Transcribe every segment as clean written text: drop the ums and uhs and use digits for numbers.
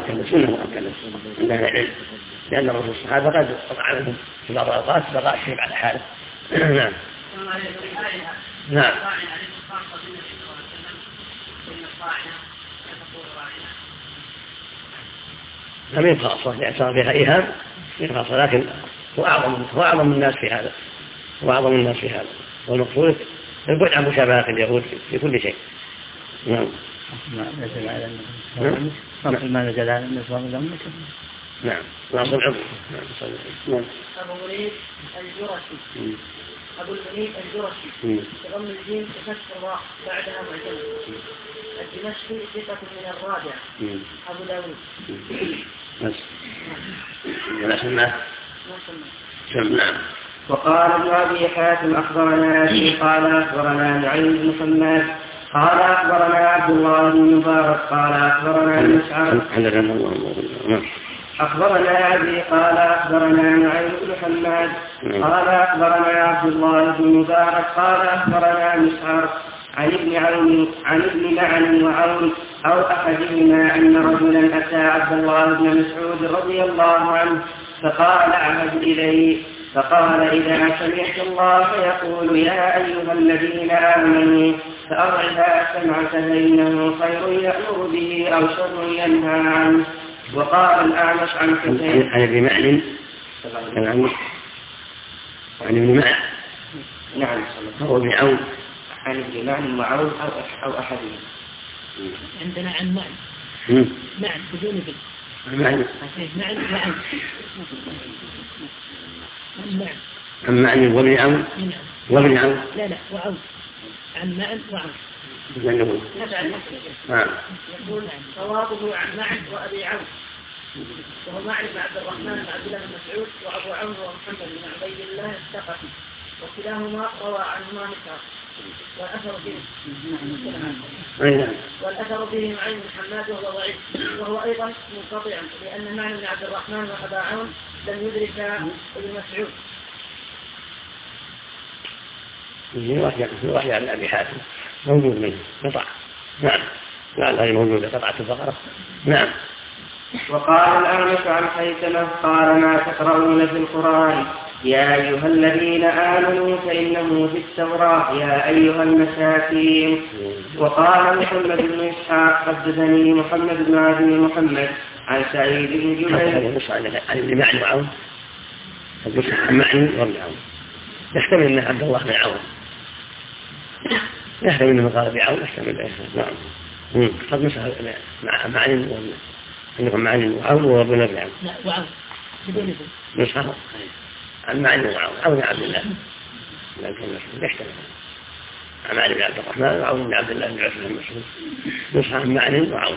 مؤكدة سنة مؤكدة عند أهل العلم، لأن الرسول الصحابة قد وقع منهم في بعض الأوقات بقاء الشيء على حاله. نعم. نعم. لم يبقى خاصة لأن صار فيها إيهام خاصة، لكن هو أعظم الناس في هذا، وأعظم الناس في هذا، والمقصود البعد عن مشابهة اليهود في كل شيء. نعم. ما نزل على النظام الأمة. نعم. ناصر العضو. نعم. أبو المنيب الجرشي. أبو المنيب الجرشي بضم الجيم بفتح الراء بعدها معجمة. الدمشقي ثقة من الرابع. أبو داود. بس. ولا سماه. نعم. وقال ابن أبي حاتم أخبرنا أبي قال أخبرنا نعيم بن محمد قال أخبرنا عبد الله بن مبارك قال أخبرنا مسعر أخبرنا أبي قال أخبرنا نعيم بن محمد قال أخبرنا عبد الله بن مبارك قال أخبرنا مسعر عن ابن معن وعون أو أحدهما أن رجلا أتى عبد الله بن مسعود رضي الله عنه فقال أعهد إليه فقال إذا سمعت الله يقول يا أيها الذين آمنوا فأرعها سمعك فإنه خير يأمر به أو شر ينهى عنه. وقال الأعمش عن حسين عن ابن معن عن ابن معن نعم هو ابن عون عن ابن معن وعون أو أحدهم. عندنا عن معن معن بدون ابن معن وعون عن معن وابن عون وابن عون لا وعون عن معن وعون لأنه يقول صوابه عن معن وأبي عون وهو معن بن عبد الرحمن بن عبد الله بن مسعود وأبو عون ومحمد بن عبيد الله الثقفي وكلاهما روى عنهما مسعر والأثر به معين بن حماد وهو ضعيف وهو أيضا منقطع لأن معن بن عبد الرحمن وأبا عون لم يدرك ابن مسعود. في وحي عن أبي حاتم موجود منه قطع. نعم. لا غير موجودة قطعة البقرة. نعم. وقال الأعمش عن حيثمة قال ما تقرؤون في القرآن يا أيها الذين آمنوا فإنه في التوراة يا أيها المساكين. وقال محمد بن إسحاق حدثني محمد بن أبي محمد عن سعيد بن جبير عن ابن معن وعون عن معن وابن عون يحتمل أن عبد الله بن عون يحتمل أنه قال ابن عون يحتمل. نعم. قد مسح مع معن معن وعون وابن ابن عون. لا وعون بدون ابن مسح عن معن وعون عون عبد الله لكن يحتمل عن معن بن عبد الرحمن وعون بن عبد الله بن عثمان بن مسعود مسح عن معن وعون.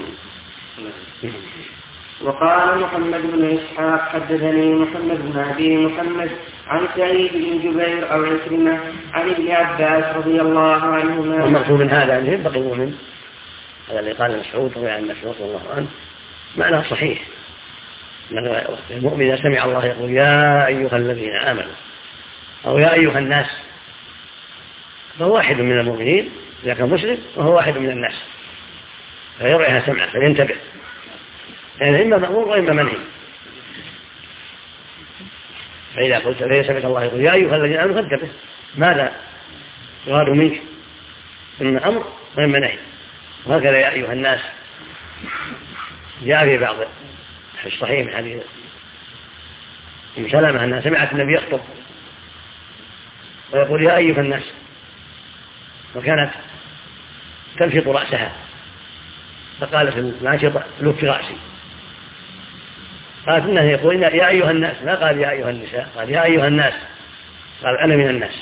وقال محمد بن إسحاق حدثني محمد بن أبي محمد عن سعيد بن جبير أو عكرمة عن ابن عباس رضي الله عنهما. والمقصود من هذا أنه ينبغي المؤمن هذا اللي قال مسعود رضي عن مسعود رضي الله عنه معناه صحيح. المؤمن إذا سمع الله يقول يا أيها الذين آمنوا أو يا أيها الناس فهو واحد من المؤمنين إذا كان مسلم وهو واحد من الناس فيرعيها سمعه فلينتبه يعني إما مأمور وإما منهي. فإذا قلت فإذا سمعت الله يقول يا أيها الذين آمنوا فانتبه ماذا يراد منك إما أمر وإما نهي. وهكذا يا أيها الناس جاء في بعض الصحيح من حديث أم سلمة أنها سمعت النبي يخطب ويقول يا أيها الناس وكانت تنشط رأسها فقالت الناشطة لف رأسي قالت إنه يقول يا أيها الناس ما قال يا أيها النساء قال يا أيها الناس قال أنا من الناس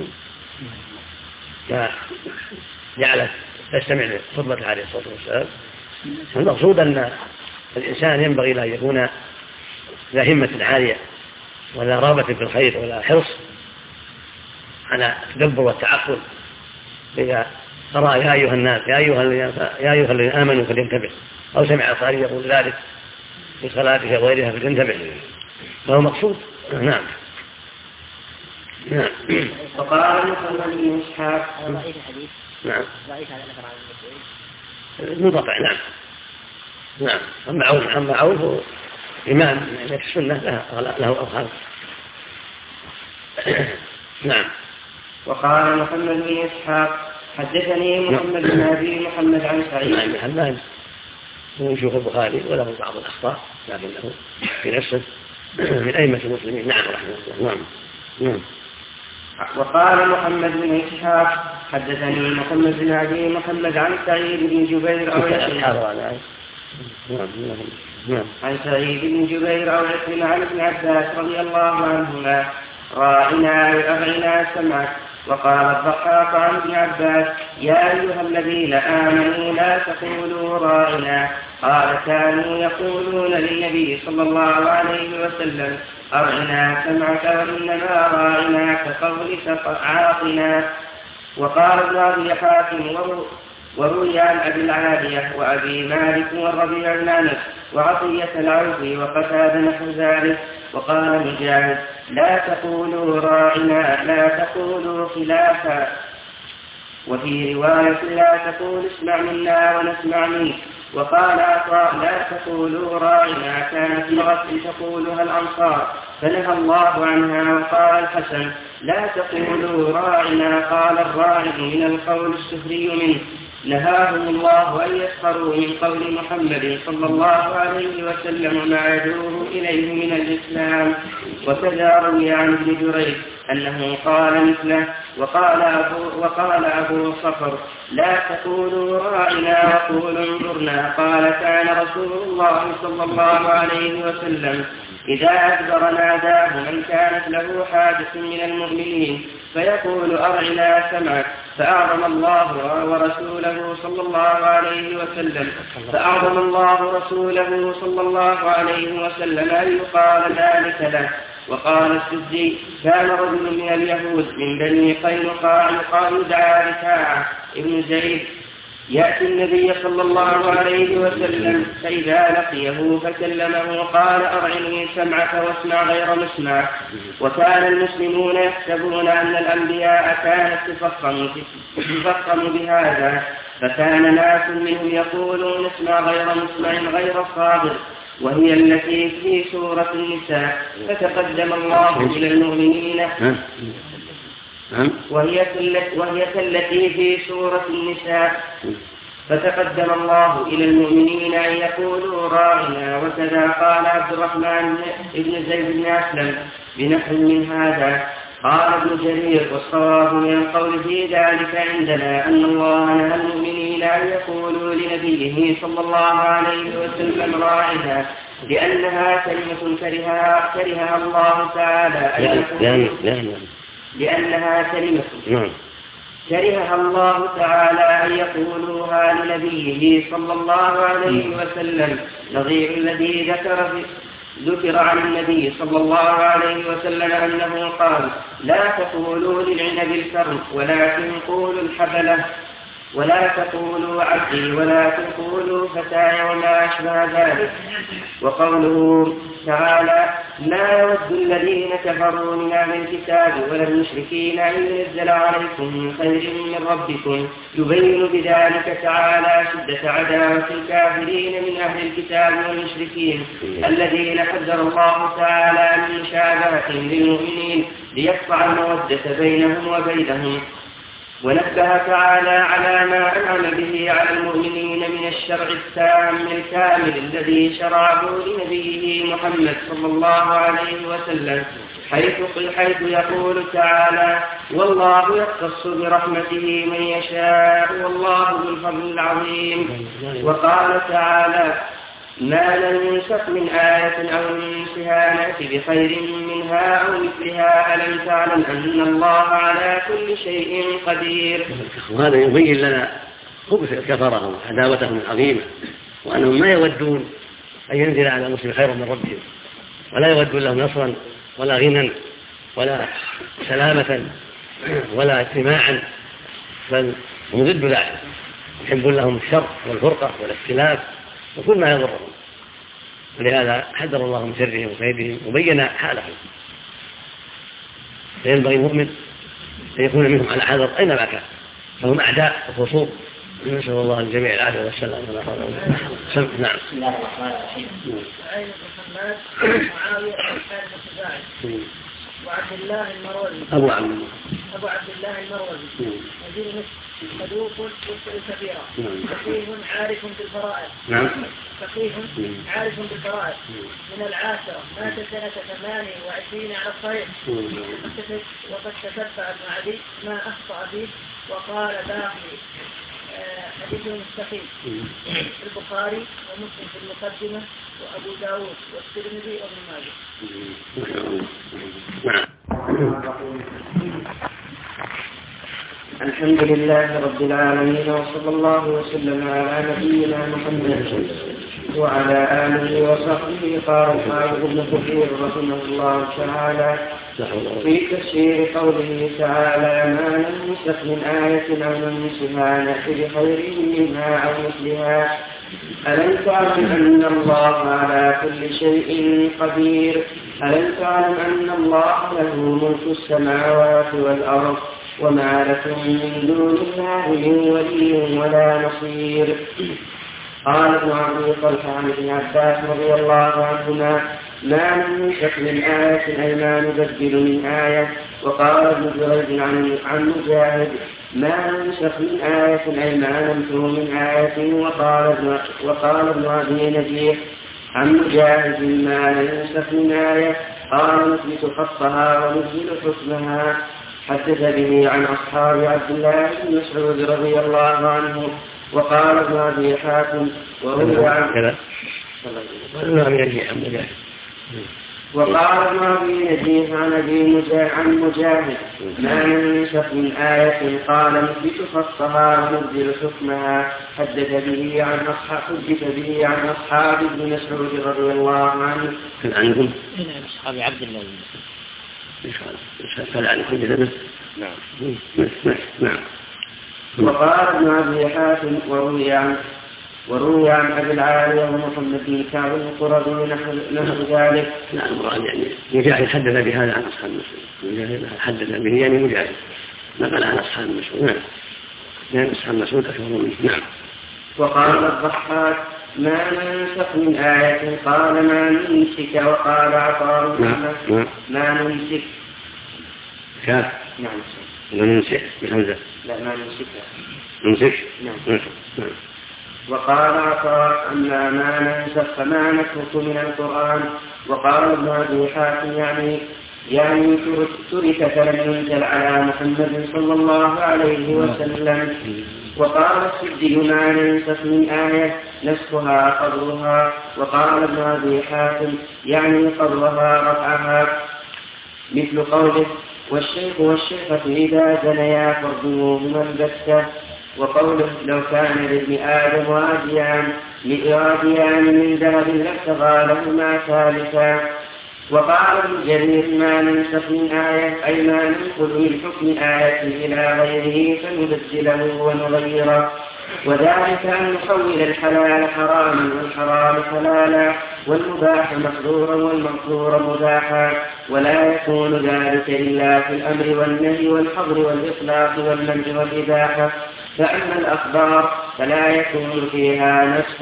جعلت تستمع لخطبته عليه الصلاة والسلام. المقصود أن الإنسان ينبغي لا يكون لا همة عالية ولا رغبة في الخير ولا حرص على التدبر والتعقل. إذا قرأ يا أيها الناس يا أيها الذين آمنوا فلينتبه أو سمع القارئ يقول ذلك في صلاته وغيرها فلينتبه فهو مقصود. نعم. نعم. وقال محمد بن إسحاق ضعيف الحديث. نعم. ضعيف هذا الأثر عن المسعود منقطع. نعم. نعم. أما عوف هو إمام في السنة له أوهام. نعم. وقال محمد بن إسحاق حدثني محمد بن أبي محمد عن سعيد. نعم. محمد هو شيوخ البخاري وله بعض الأخطاء لكنه في نفسه من أئمة المسلمين. نعم رحمه الله. نعم. وقال محمد بن إسحاق حدثني محمد بن أبي محمد عن سعيد بن جبير عن سعيد بن جبير أو عكرمة عن ابن عباس رضي الله عنهما راعنا وأرعنا سمعك. وقال الضحاك عن ابن عباس يا أيها الذين آمنوا لا تقولوا راعنا. قال كانوا يقولون للنبي صلى الله عليه وسلم أرعنا سمعك وإنما راعنا كقولك عاقنا. وقال ابن أبي حاتم وروي عن أبي العالية وأبي مالك والربيع بن أنس وعطية العوفي وقتادة نحو ذلك. وقال مجاهد لا تقولوا راعنا لا تقولوا خلافا. وفي رواية لا تقول اسمع منا ونسمع منك. وقال عطاء لا تقولوا راعنا كانت لغة تقولها الأنصار فنهى الله عنها. وقال الحسن لا تقولوا راعنا قال الراعي من القول السخري منه نهاهم الله أن يسخروا من قول محمد صلى الله عليه وسلم ما يدعوه إليه من الإسلام. وكذا روي عن ابن جريج أنه قال مثله. وقال أبو صفر لا تقولوا راعنا وقولوا انظرنا. قال كان رسول الله صلى الله عليه وسلم إذا أدبر ناداه من كانت له حاجة من المؤمنين فيقول أرعنا سمعك. فأعظم الله ورسوله صلى الله عليه وسلم أن يقال ذلك له. وقال السدي كان رجل من اليهود من بني قينقاع يدعى رفاعة ابن زيد يأتي النبي صلى الله عليه وسلم فإذا لقيه فكلمه قال أرعني سمعك واسمع غير مسمع. وكان المسلمون يحسبون أن الأنبياء كانت تفخم بهذا فكان ناس منهم يقولون اسمع غير مسمع غير صابر وهي التي في سورة النساء. فتقدم الله إلى المؤمنين وهي التي في سورة النساء. فتقدم الله إلى المؤمنين أن يقولوا راعنا. وكذا قال عبد الرحمن بن زيد بن أسلم بنحو من هذا. قال ابن جرير والصواب من القول في ذلك عندنا أن الله نهى المؤمنين أن يقولوا لنبيه صلى الله عليه وسلم راعنا لأنها كلمة كرهها الله تعالى كرهها الله تعالى أن يقولوها لنبيه صلى الله عليه وسلم نظير الذي ذكر عن النبي صلى الله عليه وسلم أنه قال لا تقولوا للعنب الكرم ولكن قولوا الحبلة ولا تقولوا عبدي ولا تقولوا فتاي وما أشبه ذلك. وقوله تعالى لا يود الذين كفروا من أهل الكتاب ولا المشركين أن ينزل عليكم من خير من ربكم يبين بذلك تعالى شدة عداوة الكافرين من أهل الكتاب والمشركين الذين حذر الله تعالى من مشابهتهم للمؤمنين ليقطع المودة بينهم وبينهم. ونبه تعالى على ما أنعم به على المؤمنين من الشرع التام الكامل الذي شرعه لنبيه محمد صلى الله عليه وسلم حيث يقول تعالى والله يختص برحمته من يشاء والله ذو الفضل العظيم. وقال تعالى ما لم ينسخ من آية أو ننسها نأتي بخير منها أو مثلها ألم تعلم أن الله على كل شيء قدير. وهذا يبين لنا خبث كفرهم عداوتهم العظيمة وأنهم ما يودون أن ينزل على المسلم خير من ربهم ولا يودون لهم نصرا ولا غنى ولا سلامة ولا اجتماعا بل هم ضد ذلك يحبون لهم الشر والفرقة والاختلاف وكل ما يضرهم. ولهذا حذر الله من شرهم وكيدهم وبين حالهم. فينبغي المؤمن أن يكون منهم على حذر أينما كان فهم أعداء وخصوم نسأل الله الجميع العافية والسلام. نعم. بسم الله الرحمن الرحيم. عين محمد معاوية الحارث الخزاعي وعبد الله المروزي أبو عبد الله المروزي وزير مصر صدوق يخطئ كثيرا فقيه عارف بالفرائض من العاشرة مات سنة 28 على الصحيح وقد تتبع ابن عدي ما أخطأ فيه وقال باقي حديث مستقيم في البخاري ومسلم في المقدمة وأبو داود والترمذي وابن ماجه. الحمد لله رب العالمين وصلى الله وسلم على نبينا محمد وعلى آله وصحبه. قال الحافظ ابن كثير رحمه الله تعالى في تفسير قوله تعالى ما ننسخ من آية أو ننسها نأتي بخير منها أو مثلها ألم تعلم أن الله على كل شيء قدير ألم تعلم أن الله له ملك السماوات والأرض وما لكم من دون الله من ولي ولا نصير. قال ابن عبد طلحة عن ابن عباس رضي الله عنهما ما ننسخ من آية أي ما نبدل من آية. وقال ابن جريج عن مجاهد ما ننسخ من آية أي ما نمحو من آية. وقال ابن أبي نجيح عن مجاهد ما ننسخ من آية قال نثبت خطها ونزل حكمها. حدث به عن أصحاب عبد الله بن مسعود رضي الله عنه. وقال ابن أبي حاتم وروي عن وقال ابن أبي نجيح عن مجاهد ما ننسخ من آية قال نثبت خطها وننزل حكمها. حدث به عن أصحاب ابن مسعود رضي الله عنه. عنهم أصحاب عبد الله نعم. وقال ابن أبي حاتم وروي عن أبي العالية ومحمد بن كعب القرظي نحو ذلك. نعم. يعني مجاهد حدث بهذا عن أصحاب مسعود. مجاهد حدث به يعني مجاهد نقل عن أصحاب مسعود. نعم. أصحاب مسعود أكثر منه. نعم. وقال الضحاك ما ننسخ من آية قال ما ننسك. وقال عطاء ما ننسك كاف. نعم. ننسك بحمزة. لا ما ننسك. ننسك. نعم. وقال عطاء أما ما ننسخ فما نترك من القرآن. وقال ابن أبي حاتم يعني ترك فلم ينزل على محمد صلى الله عليه وسلم. وقال السدي ما ننسخ من آية نسخها قدرها. وقال ابن أبي حاتم يعني قدرها رفعها مثل قوله والشيخ والشيخة إذا زنيا فارجموهما البتة. وقوله لو كان لابن آدم واديان من ذهب لابتغى لهما ثالثا. وقال ابن جرير ما ننسخ من آية أي ما ننقل من حكم آية إلى غيره فنبدله ونغيره. وذلك أن نحول الحلال حراما والحرام حلالا والمباح محظورا والمحظور مباحا. ولا يكون ذلك إلا في الأمر والنهي والحظر والإطلاق والمنع والإباحة. فأما الأخبار فلا يكون فيها نسخ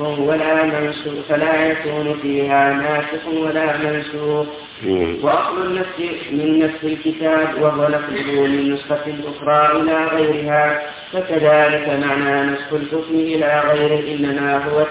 ولا منسوخ وأصل النسخ من نسخ الكتاب وهو نقله من نسخة أخرى إلى غيرها. فكذلك معنى نسخ الحكم إلى غيره إنما هو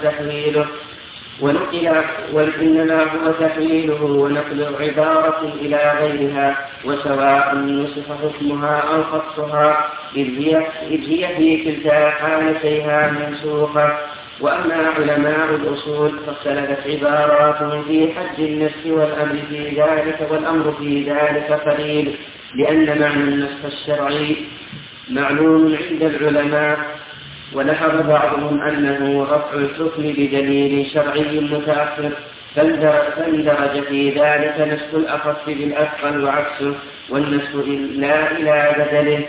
تحويله ونقل عبارة إلى غيرها وسواء نسخ حكمها أو خطها إذ هي في كلتا حالتيها منسوخة. وأما علماء الأصول فاختلفت عباراتهم في حد النسخ والأمر في ذلك قليل لأن معنى النسخ الشرعي معلوم عند العلماء. ولاحظ بعضهم أنه رفع الحكم بدليل شرعي متأخر فاندرج في ذلك نسخ الأخف بالأثقل وعكسه والنسخ لا إلى بدله.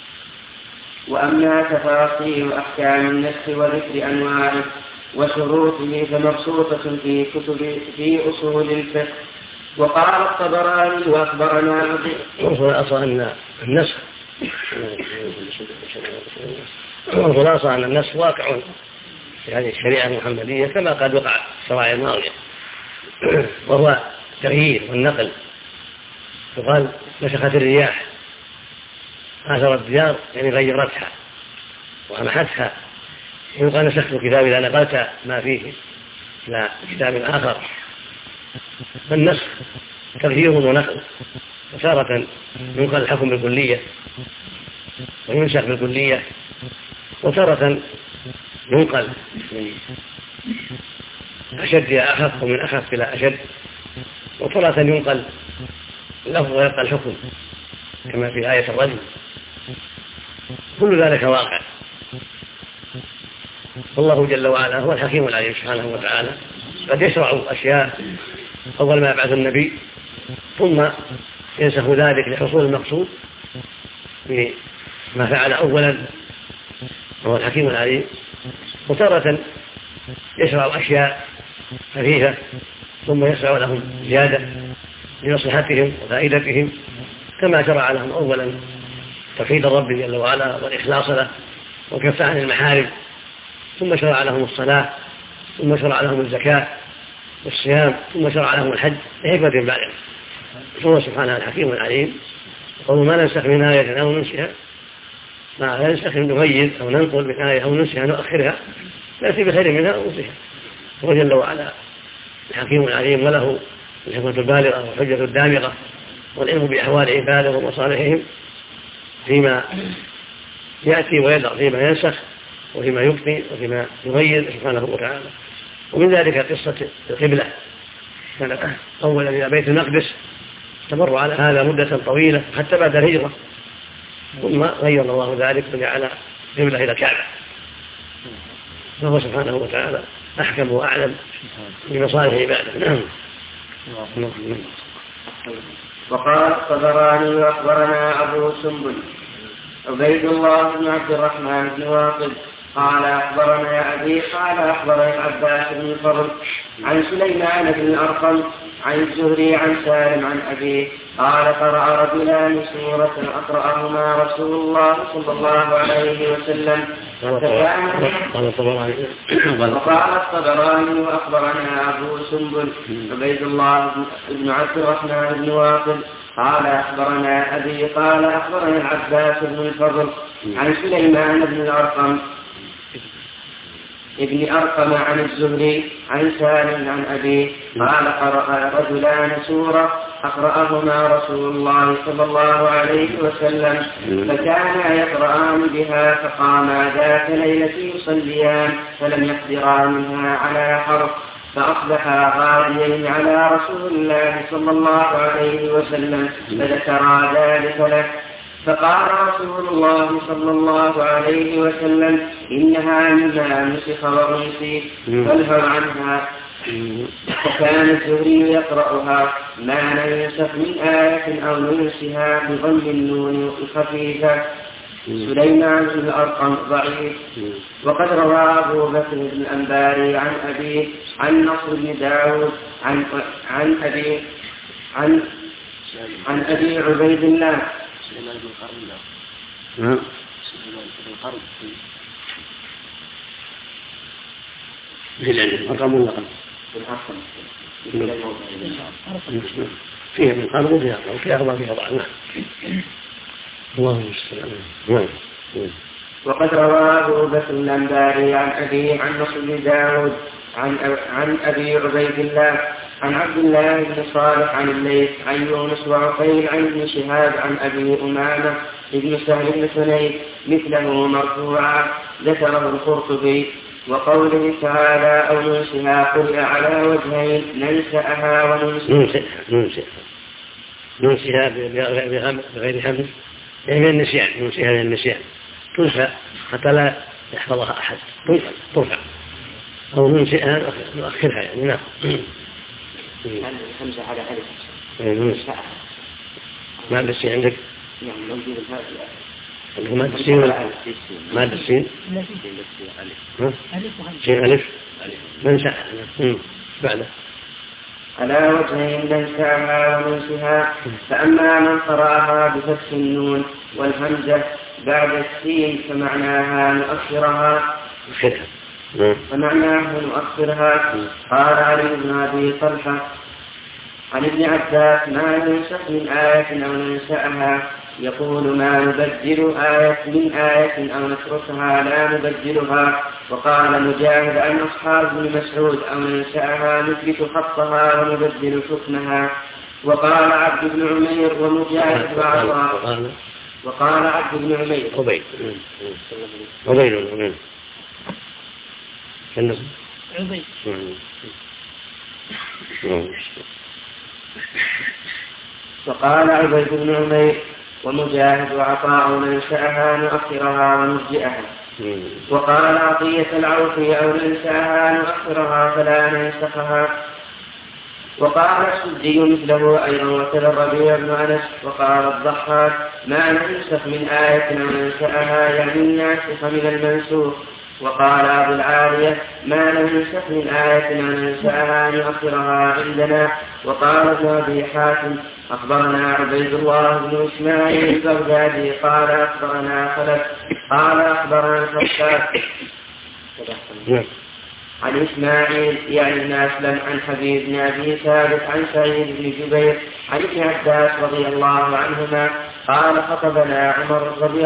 وأما تفاصيل أحكام النسخ وذكر أنواعه وشروطه فمبسوطة في أصول الفقه. وقال الطبراني وأخبرنا الأصل أن النسخ والخلاصة أن النسخ واقع في هذه الشريعة المحمدية كما قد وقع في الشرائع الماضية، وهو التغيير والنقل. يقال نسخت الرياح، آثرت الديار يعني غيرتها وأمحتها. يقال نسخت الكتاب إذا نقلت ما فيه إلى كتاب آخر. فالنسخ تغيير ونقل، وتارة ينقل الحكم بالكلية وينسخ بالكلية، وتارة ينقل من أشد إلى أخف ومن أخف إلى أشد، وتارة ينقل اللفظ ويبقى الحكم كما في آية الرجم. كل ذلك واقع. والله جل وعلا هو الحكيم العليم سبحانه وتعالى، قد يشرع أشياء أول ما يبعث النبي ثم ينسخ ذلك لحصول المقصود بما فعل أولا، وهو الحكيم العليم. وتارة يشرع أشياء خفيفة ثم يشرع لهم زيادة لمصلحتهم وفائدتهم، كما شرع لهم أولا توحيد الرب جل وعلا والإخلاص له وكف عن المحارم، ثم شرع لهم الصلاة، ثم شرع لهم الزكاة والصيام، ثم شرع لهم الحج لحكمة بالغة. هو سبحانه الحكيم العليم. قالوا ما ننسخ من آية أو ننسها، ما ننسخ نغير أو ننقل من آية أو ننسها نؤخرها نأتي بخير منها أو ننسها. هو جل وعلا الحكيم العليم، وله الحكمة البالغة والحجة الدامغة والعلم بأحوال عباده ومصالحهم فيما يأتي ويدع، فيما ينسخ وفيما يبقي وفيما يغير سبحانه وتعالى. ومن ذلك قصة القبلة، كانت أولا إلى بيت المقدس، استمر على هذا مدة طويلة حتى بعد الهجرة، ثم غير الله ذلك وجعل قبلة إلى الكعبة. فهو سبحانه وتعالى أحكم وأعلم بمصالح عباده. نعم. وقال الطبراني وأخبرنا أبو سنبل عبيد الله بن عبد الرحمن بن واقد قال أخبرنا أبي قال أخبرنا العباس بن الفضل عن سليمان بن الأرقم عن الزهري عن سالم عن أبيه قال قرأ رجلان سورة أقرأهما رسول الله صلى الله عليه وسلم. وقال الطبراني وأخبرنا أبو سنبل عبيد الله بن عبد الرحمن بن واقد قال أخبرنا أبي قال أخبرنا العباس بن الفضل عن سليمان بن الأرقم ابن أرقم عن الزهري عن سالم عن أبيه قال قرأ رجلان سورة أقرأهما رسول الله صلى الله عليه وسلم فكانا يقرآن بها فقاما ذات ليلة يصليان فلم يقدرا منها على حرف فأصبحا غاليين على رسول الله صلى الله عليه وسلم فذكرا ذلك له فقال رسول الله صلى الله عليه وسلم إنها مما نسخ وأنسي فالهوا عنها. وكان الزهري يقرأها ما ننسخ من آية أو ننسها بضم النون الخفيفة. سليمان بن الأرقم ضعيف. وقد روى أبو بكر بن الأنباري عن أبيه عن نصر بن داود عن أبي عبيد الله سليمان بن القرن سليمان بن القرن الرقم واللقم فيها من قرن وفيها قرن وفيها أربعة فيها ضعف. الله المستعان. وقد روى أبو بكر الأنباري عن أبيه عن نصر بن داود عن أبي عبيد الله عن عبد الله بن صالح عن الليث عن يونس وعقيل عن ابن شهاب عن أبي أمامة ابن سهل بن حنيف مثله مرفوعا ذكره القرطبي. وقوله تعالى أو ننسها قرئ على وجهين ننسأها ننسها بغير همس يعني من النسيان، ننسيها من النسيان تنسى حتى لا يحفظها أحد، ترفع أو ننسيها نؤخرها يعني. نعم. الهمزة على ألف ما السين عندك؟ يعني موجود هذا ما السين ولا ما السين؟ سين ألف ننسى بعده على وجهين ننساها وننسها. فأما من قرأها بفتح النون والهمزة بعد السين فمعناها نؤخرها. قال علي بن أبي طلحة عن ابن عباس ما ننسخ من آية أو ننسأها يقول ما نبدل من آية أو نتركها لا نبدلها. وقال مجاهد عن أصحاب بن مسعود أو ننسأها نثبت خطها ونبدل حكمها. وقال عبد بن عمير ومجاهد وعطاء. وقال عبد بن عمير وقال عبيد بن عمير ومجاهد وعطاء ننسأها نؤخرها ونرجئها. وقال عطية العوفي أو ننسأها نؤخرها فلا ننسخها. وقال السدي مثله أيضا وكذا الربيع بن أنس. وقال الضحاك ما ننسخ من آية أو ننسأها يعني الناسخ من المنسوخ. وقال أبو العالية ما ننسخ من آية أو ننسأها نؤخرها عندنا. وقال ابن أبي حاتم أخبرنا عبيد الله بن إسماعيل البغدادي قال أخبرنا خلف قال أخبرنا الخشاب عن إسماعيل يعني بن أسلم عن حبيب بن أبي ثابت عن سعيد بن جبير عن ابن عباس رضي الله عنهما قال خطبنا عمر رضي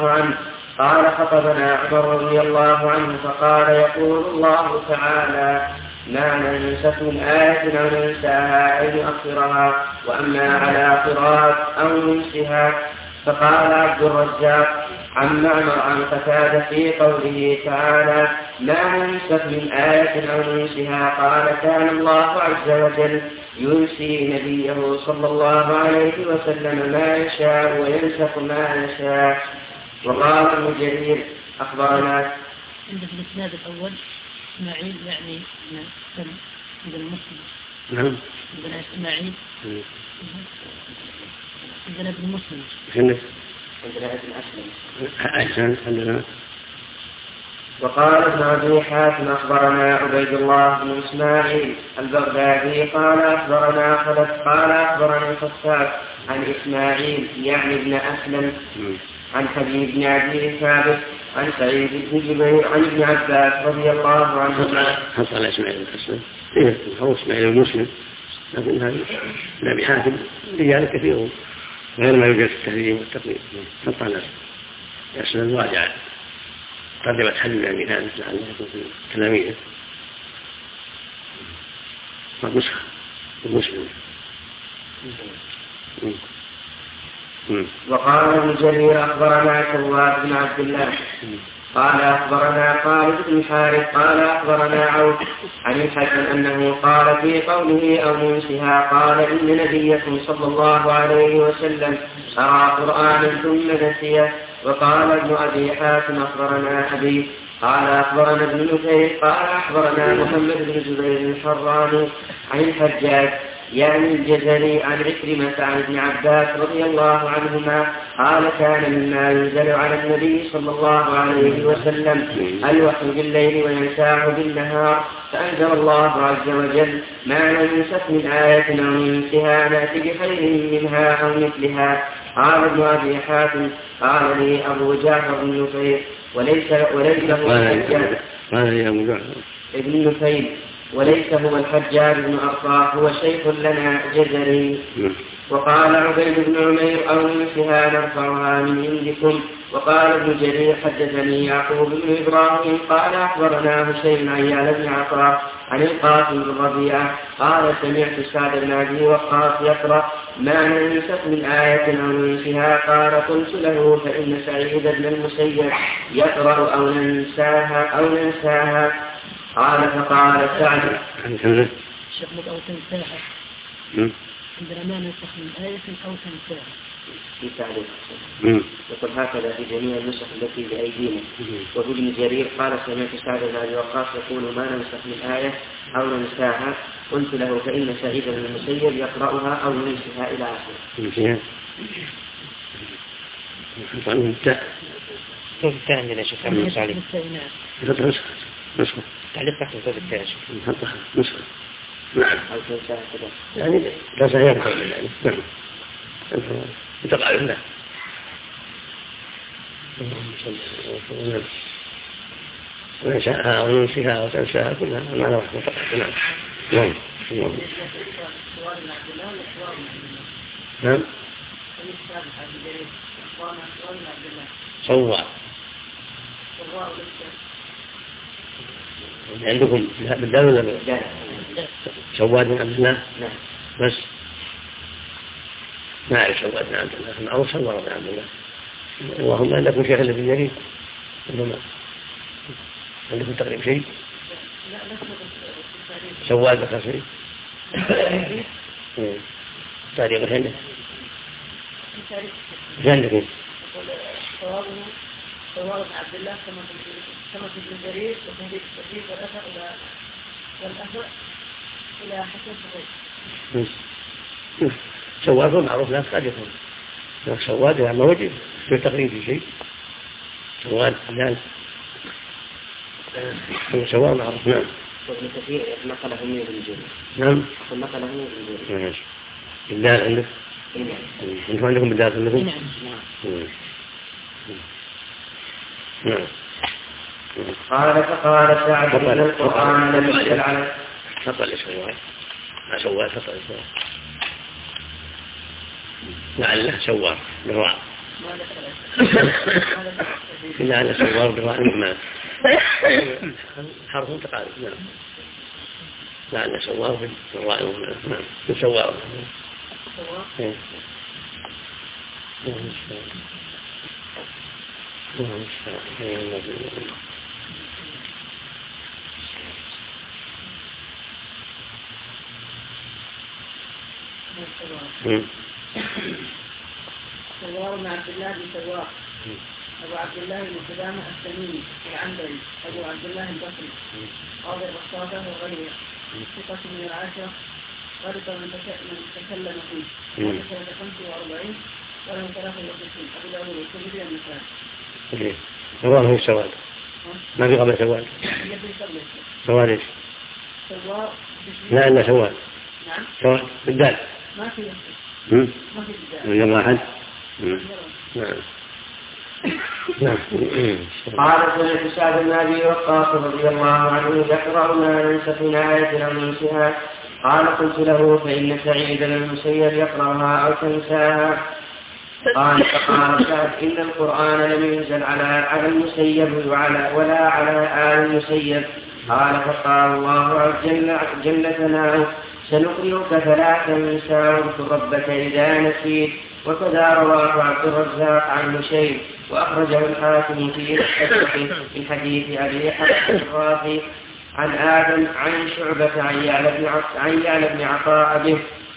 الله عنه فقال يقول الله تعالى ما ننسخ من آية أو ننساها أي نؤخرها. وأما على قراءة أو ننسها فقال عبد الرزاق عن معمر عن قتادة في قوله تعالى ما ننسخ من آية أو ننسها قال كان الله عز وجل ينسي نبيه صلى الله عليه وسلم ما يشاء وينسخ ما يشاء. وقال ابن جرير أخبرنا عند الإسناد الأول إسماعيل يعني عند المسلم عندنا إسماعيل عندنا ابن مسلم عندنا ابن أسلم. وقال ابن أبي حاتم أخبرنا عبيد الله بن إسماعيل البغدادي قال أخبرنا خلف قال أخبرنا الخفاف عن إسماعيل يعني ابن أسلم عن حبيب بن أبي ثابت عن سعيد بن جبير عن ابن عباس رضي الله عنهما. حصل على إسماعيل الأسلم هو إسماعيل المسلم لكن هذا ابن أبي حاتم رجال كثيرون غير ما يوجد في التهذيب والتقريب. حصل على الأسلم راجع قدمت حل بن أبي ثابت لعله يكون في تلاميذه نسخة المسلم. وقال ابن جرير أخبرنا سواد بن عبد الله قال أخبرنا خالد بن حارث قال أخبرنا عوف عن الحسن أنه قال في قوله أو منسها قال إن نبيكم صلى الله عليه وسلم قرأ قرآنا ثم نسيه. وقال ابن أبي حاتم أخبرنا أبي قال أخبرنا ابن نفيل قال أخبرنا محمد بن جبير الحراني عن الحجاج يعني الجزري عن عكرمة عن ابن عباس رضي الله عنهما قال كان مما ينزل على النبي صلى الله عليه وسلم الوحي بالليل وينساه بالنهار. فأنزل الله عز وجل ما ننسخ من آية أو ننسها نأتي بخير منها أو مثلها. قال ابن أبي حاتم قال لي أبو جعفر بن نفيل وليس ابن نفيل وليس هو الحجاج بن أرطاح هو شيخ لنا جزري. وقال عبيد بن عمير أو ننسها نرفعها من عندكم. وقال ابن جرير حدثني يعقوب بن إبراهيم قال أخبرنا هشيم عن يعلى بن عطاء عن القاسم بن ربيعة قال سمعت سعد بن أبي وقاص يقرأ ما ننسخ من آية أو ننسها قال قلت له فإن سعيد بن المسيب يقرأ أو ننساها قال فقال سعد شغلت أو تنساها عندنا ما ننسخ من آية أو تنساها في تعليق يقول هكذا في جميع النسخ التي بأيدينا. وفي ابن جرير قال سمعت سعد بن أبي وقاص يقول ما ننسخ من آية أو ننساها قلت له فإن سعيد بن المسيب يقرأها أو ينسها إلى آخره. كيف عندنا شوف عن تعليق نسخة تعليق تحت الكتاب التاج نسخة نعم. يعني لا سهيان قول يعني. نعم. تقع له. وننساها وننسيها وتنساها كلها ما نروح مطلقة. نعم. نعم. نعم. صوار عندكم بالدال ولا بالدال؟ سواد بن عبد الله. بس ما أعرف سواد بن عبد الله أو سوار بن عبد الله. اللهم عندكم شيخ اللي في الجريد ربما عندكم تقريب شيء سواد بن شيء تاريخ هنا عندكم سوار بن عبد الله كما في ابن جرير وتهذيب التهذيب والأثر إلى حسن صغير. سواد معروف لا قد يكون سواد يعني وجه في تقريب شيء سواد حلال سواد معروف. نعم. وابن كثير نقله من ابن جرير. نعم. نقله من ابن جرير. بالدال عندك؟ أنتم عندكم بالدال عندكم؟ نعم. قال فقال سعد إن القرآن لم ينزل عليه. فطل سواد ما سواد فطل سواد لعله سوار بالراء. لعله سوار بالراء المهمات حرف متقارب. نعم. لعله سوار بالراء المهمات. نعم. سوار. سوار بن عبد الله بن سوار أبو عبد الله بن سلامة التميمي العنبري أبو عبد الله البصري قاضي الرصافة وغيره ثقة من العاشرة غلط من تكلم فيه سنة 45 وله 63 أبو داود والترمذي والنسائي. سوار هو سواد ما في قبل سواد. سواد ايش؟ سوار لا إلا سواد. نعم. سواد بالدال. ما في بالدال. واحد. نعم. نعم. قال سمعت سعد بن أبي وقاص رضي الله عنه يقرأ ما ننسخ من آية أو ننسها. قال قلت له فإن سعيد بن المسيب يقرأها أو تنساها. قال فقال سعد إن القرآن لم ينزل على المسيب ولا على آل المسيب. قال فقال الله جل ثناؤه سنقرئك فلا تنسى واذكر ربك إذا نسيت. وكذا رواه عبد الرزاق عن هشيم وأخرجه الحاكم في مستدركه من حديث أبي حاتم الرازي عن آدم عن شعبة عن يعلى بن عطاء به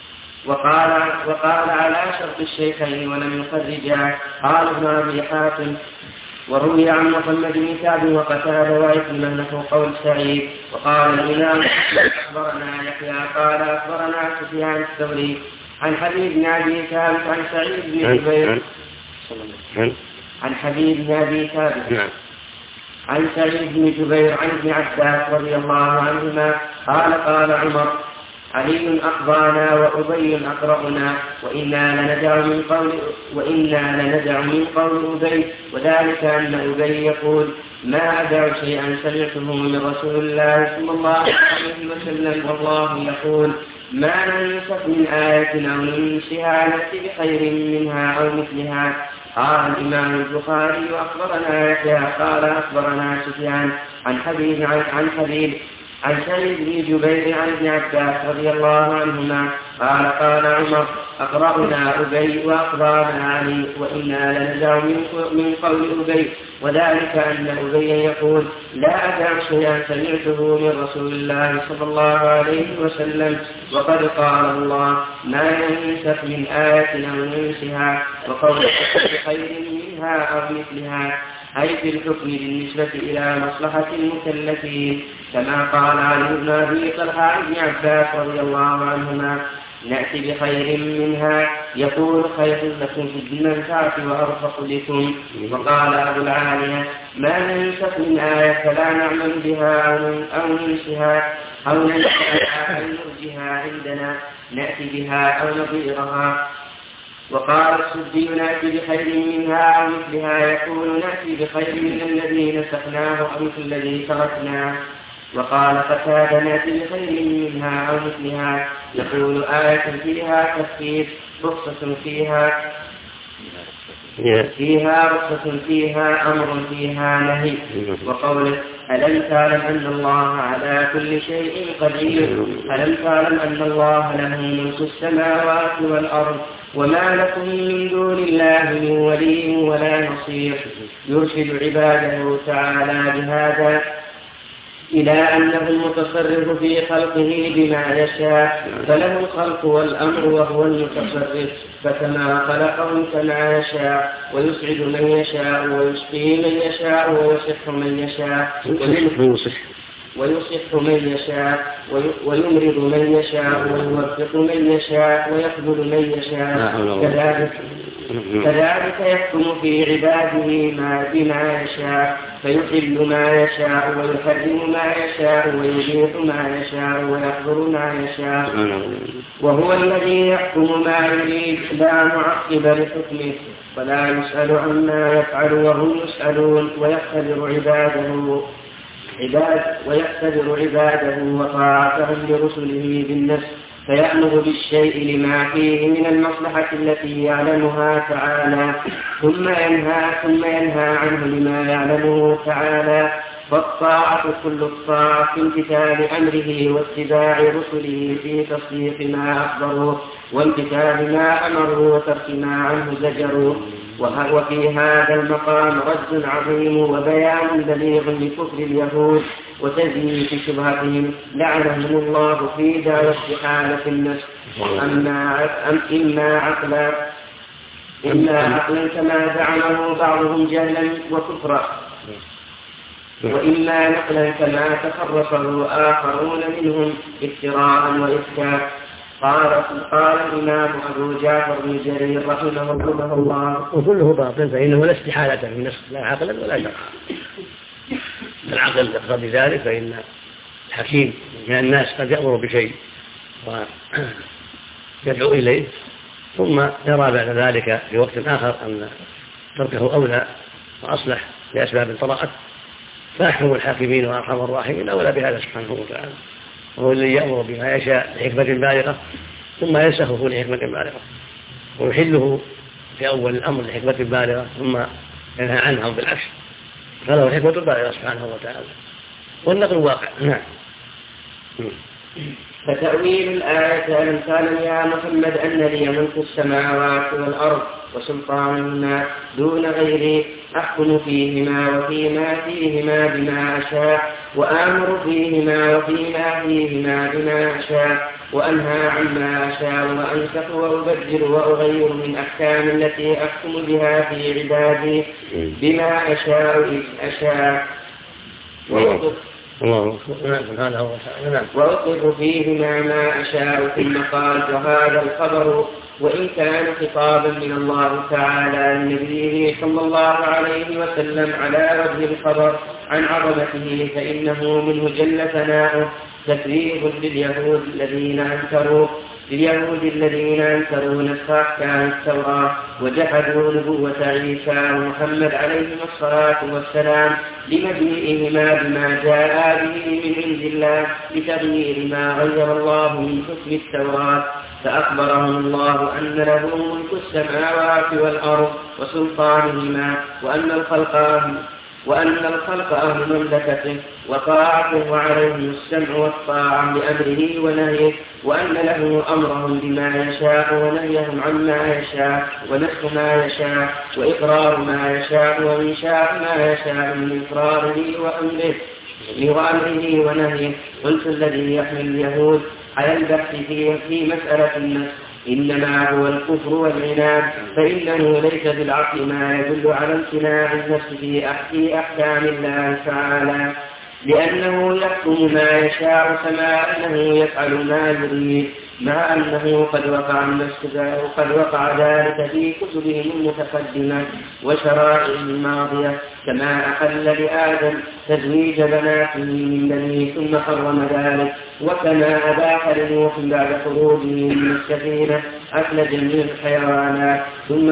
وقال على شرط الشيخين ولم يخرجا. قال ابن أبي حاتم وروي عن محمد بن كعب وقتادة وعكرمة نحو قول سعيد. وقال الإمام أخبرنا يحيى قال أخبرنا سفيان الثوري عن حبيب بن أبي ثابت عن سعيد بن جبير عن حبيب بن أبي ثابت عن سعيد بن جبير عن ابن عباس رضي الله عنهما قال قال عمر علي أقضانا وأبي أقرأنا وإنا لندع من قول أبي وذلك أن أبي يقول ما أدع شيئا سمعته من رسول الله صلى الله عليه وسلم والله يقول ما ننسخ من آية أو ننسها نأتي بخير منها أو مثلها. قال الإمام البخاري وأخبرنا يحيى قال أخبرنا سفيان عن حبيب عن سعيد بن جبير عن ابن عباس رضي الله عنهما قال قال عمر أقرأنا أبي وأقرأنا علي وإنا لنزع من قول أبي وذلك أن أبي يقول لا أدع شيئا سمعته من رسول الله صلى الله عليه وسلم وقد قال الله ما ينسخ من آية أو ننسها وقول بخير منها أو مثلها أي في الحكم بالنسبة إلى مصلحة المكلفين كما قال علي بن أبي طلحة عن ابن عباس رضي الله عنهما نأتي بخير منها يقول خير لكم في المنفعة وأرفق لكم. وقال أبو العالية ما ننسخ من آية فلا نعمل بها أو ننسها أو نرجها عندنا نأتي بها أو نضيرها. وقال السدي نأتي بخير منها أو مثلها يقول نأتي بخير من الذي نسخناه أو مثل الذي تركناه. وقال قتادة نأتي بخير منها أو مثلها يقول آية فيها تخفيف رخصة فيها رخصة فيها أمر فيها نهي. وقوله ألم تعلم أن الله على كل شيء قدير ألم تعلم أن الله له ملك السماوات والأرض وما لكم من دون الله من ولي ولا نصير. يرشد عباده تعالى بهذا إلى أنه المتصرف في خلقه بما يشاء فله الخلق والأمر وهو المتصرف فكما خلقهم كما يشاء ويسعد من يشاء ويشقي من يشاء ويصح من يشاء ويمرض من يشاء ويوفق من يشاء ويخذل من يشاء كذلك يحكم في عباده بما يشاء فيحل ما يشاء ويحرم ما يشاء ويبيح ما يشاء ويحظر ما يشاء وهو الذي يحكم ما يريد لا معقب لحكمه ولا يسأل عما يفعل وهم يسألون ويختبر عباده وطاعتهم لرسله بالنفس فيأمر بالشيء لما فيه من المصلحة التي يعلمها تعالى ثم ينهى عنه لما يعلمه تعالى. فالطاعة كل الطاعة في امتثال أمره واتباع رسله في تصديق ما أخبروه وامتثال ما أمروا وترك ما عنه زجروا. وفي هذا المقام رد عظيم وبيان بليغ لكفر اليهود وتزييف شبهتهم لعنهم الله في دار استحالة النفس إما عقلا كما زعمه بعضهم جهلا وكفرا وإما نقلا كما تخرصه آخرون منهم افتراء وإفكاك. قال الإمام أبو جعفر بن جرير رحمه الله وكله باطل فإنه لا استحالة في النفس لا عقلا ولا شرعا. العقل يقتضي ذلك فإن الحكيم من الناس قد يأمر بشيء ويدعو إليه ثم يرى بعد ذلك في وقت آخر أن تركه أولى وأصلح لأسباب طرأت فأحكم الحاكمين وأرحم الراحمين أولى بهذا سبحانه وتعالى وهو الذي يأمر بما يشاء لحكمة بالغة ثم ينسخه لحكمة بالغة ويحله في أول الأمر لحكمة بالغة ثم ينهى عنه بالعكس فله الحكمة بالغة سبحانه وتعالى والنقل واقع. نعم. فتأويل الآية ألم تعلم يا محمد أن لي ملك السماوات والأرض وسلطان دون غيري أحكم فيهما وفيما فيهما بما أشاء وآمر فيهما وفيما فيهما بما أشاء وأنهى عما أشاء وأنسخ وأبدل وأغير من أحكام التي أحكم بها في عبادي بما أشاء إذ أشاء وأطلق فيهما ما أشاء ثم قال وهذا الخبر وإن كان خطابا من الله تعالى لنبيه صلى الله عليه وسلم على وجه الخبر عن عظمته فإنه منه جل ثناؤه تكذيب لليهود الذين أنكروا نسخ أحكام التوراة وجحدوا نبوة عيسى ومحمد عليهما الصلاة والسلام لمجيئهما بما جاء به من عند الله بتغيير ما غير الله من حكم التوراة فأخبرهم الله أن له ملك السماوات والأرض وسلطانهما وأن الخلق أهل مملكته وطاعته وعليهم السمع والطاعة لأمره ونهيه وأن له أمرهم بما يشاء ونهيهم عما يشاء ونسخ ما يشاء وإقرار ما يشاء وإنشاء ما يشاء من إقراره وأمره ونهيه. قلت الذي يحمل اليهود على البحث في مسألة النفس إنما هو الكفر والعناد فإنه ليس بالعقل ما يدل على امتناع النفس في أحكام الله تعالى لأنه يحكم ما يشاء كما أنه يفعل ما يريد مع أنه قد وقع ذلك في كتبهم المتقدمة وشرائعهم الماضية، كما أحل لآدم تزويج بناته من بنيه ثم حرم ذلك، وكما أباح لنوح بعد خروجه من السفينة أكل جميع الحيوانات ثم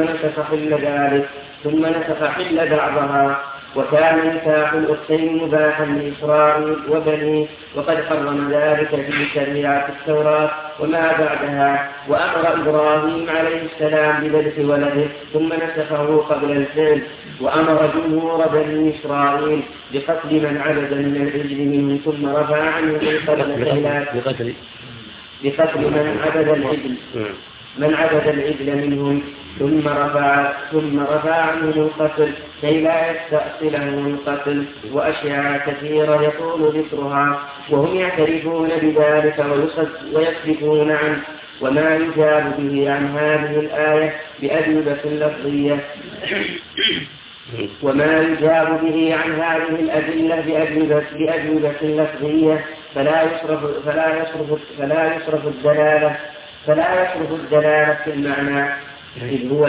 نسخ حل بعضها، وكان نكاح الأختين مباحا لإسرائيل وبنيه، وقد حرم ذلك في شريعة التوراة وما بعدها، وأمر إبراهيم عليه السلام بذبح ولده ثم نسخه قبل الفعل، وأمر جمهور بني إسرائيل بقتل من عبد من العجل منهم ثم رفع عنه بقتل من عبد العجل منهم ثم رفع عنه القتل كي لا يستأصله القتل، وأشياء كثيرة يطول ذكرها وهم يعترفون بذلك ويصدقون عنه. وما يجاب به عن هذه الآية بأجوبة لفظية فلا يصرف الدلالة في المعنى إذ هو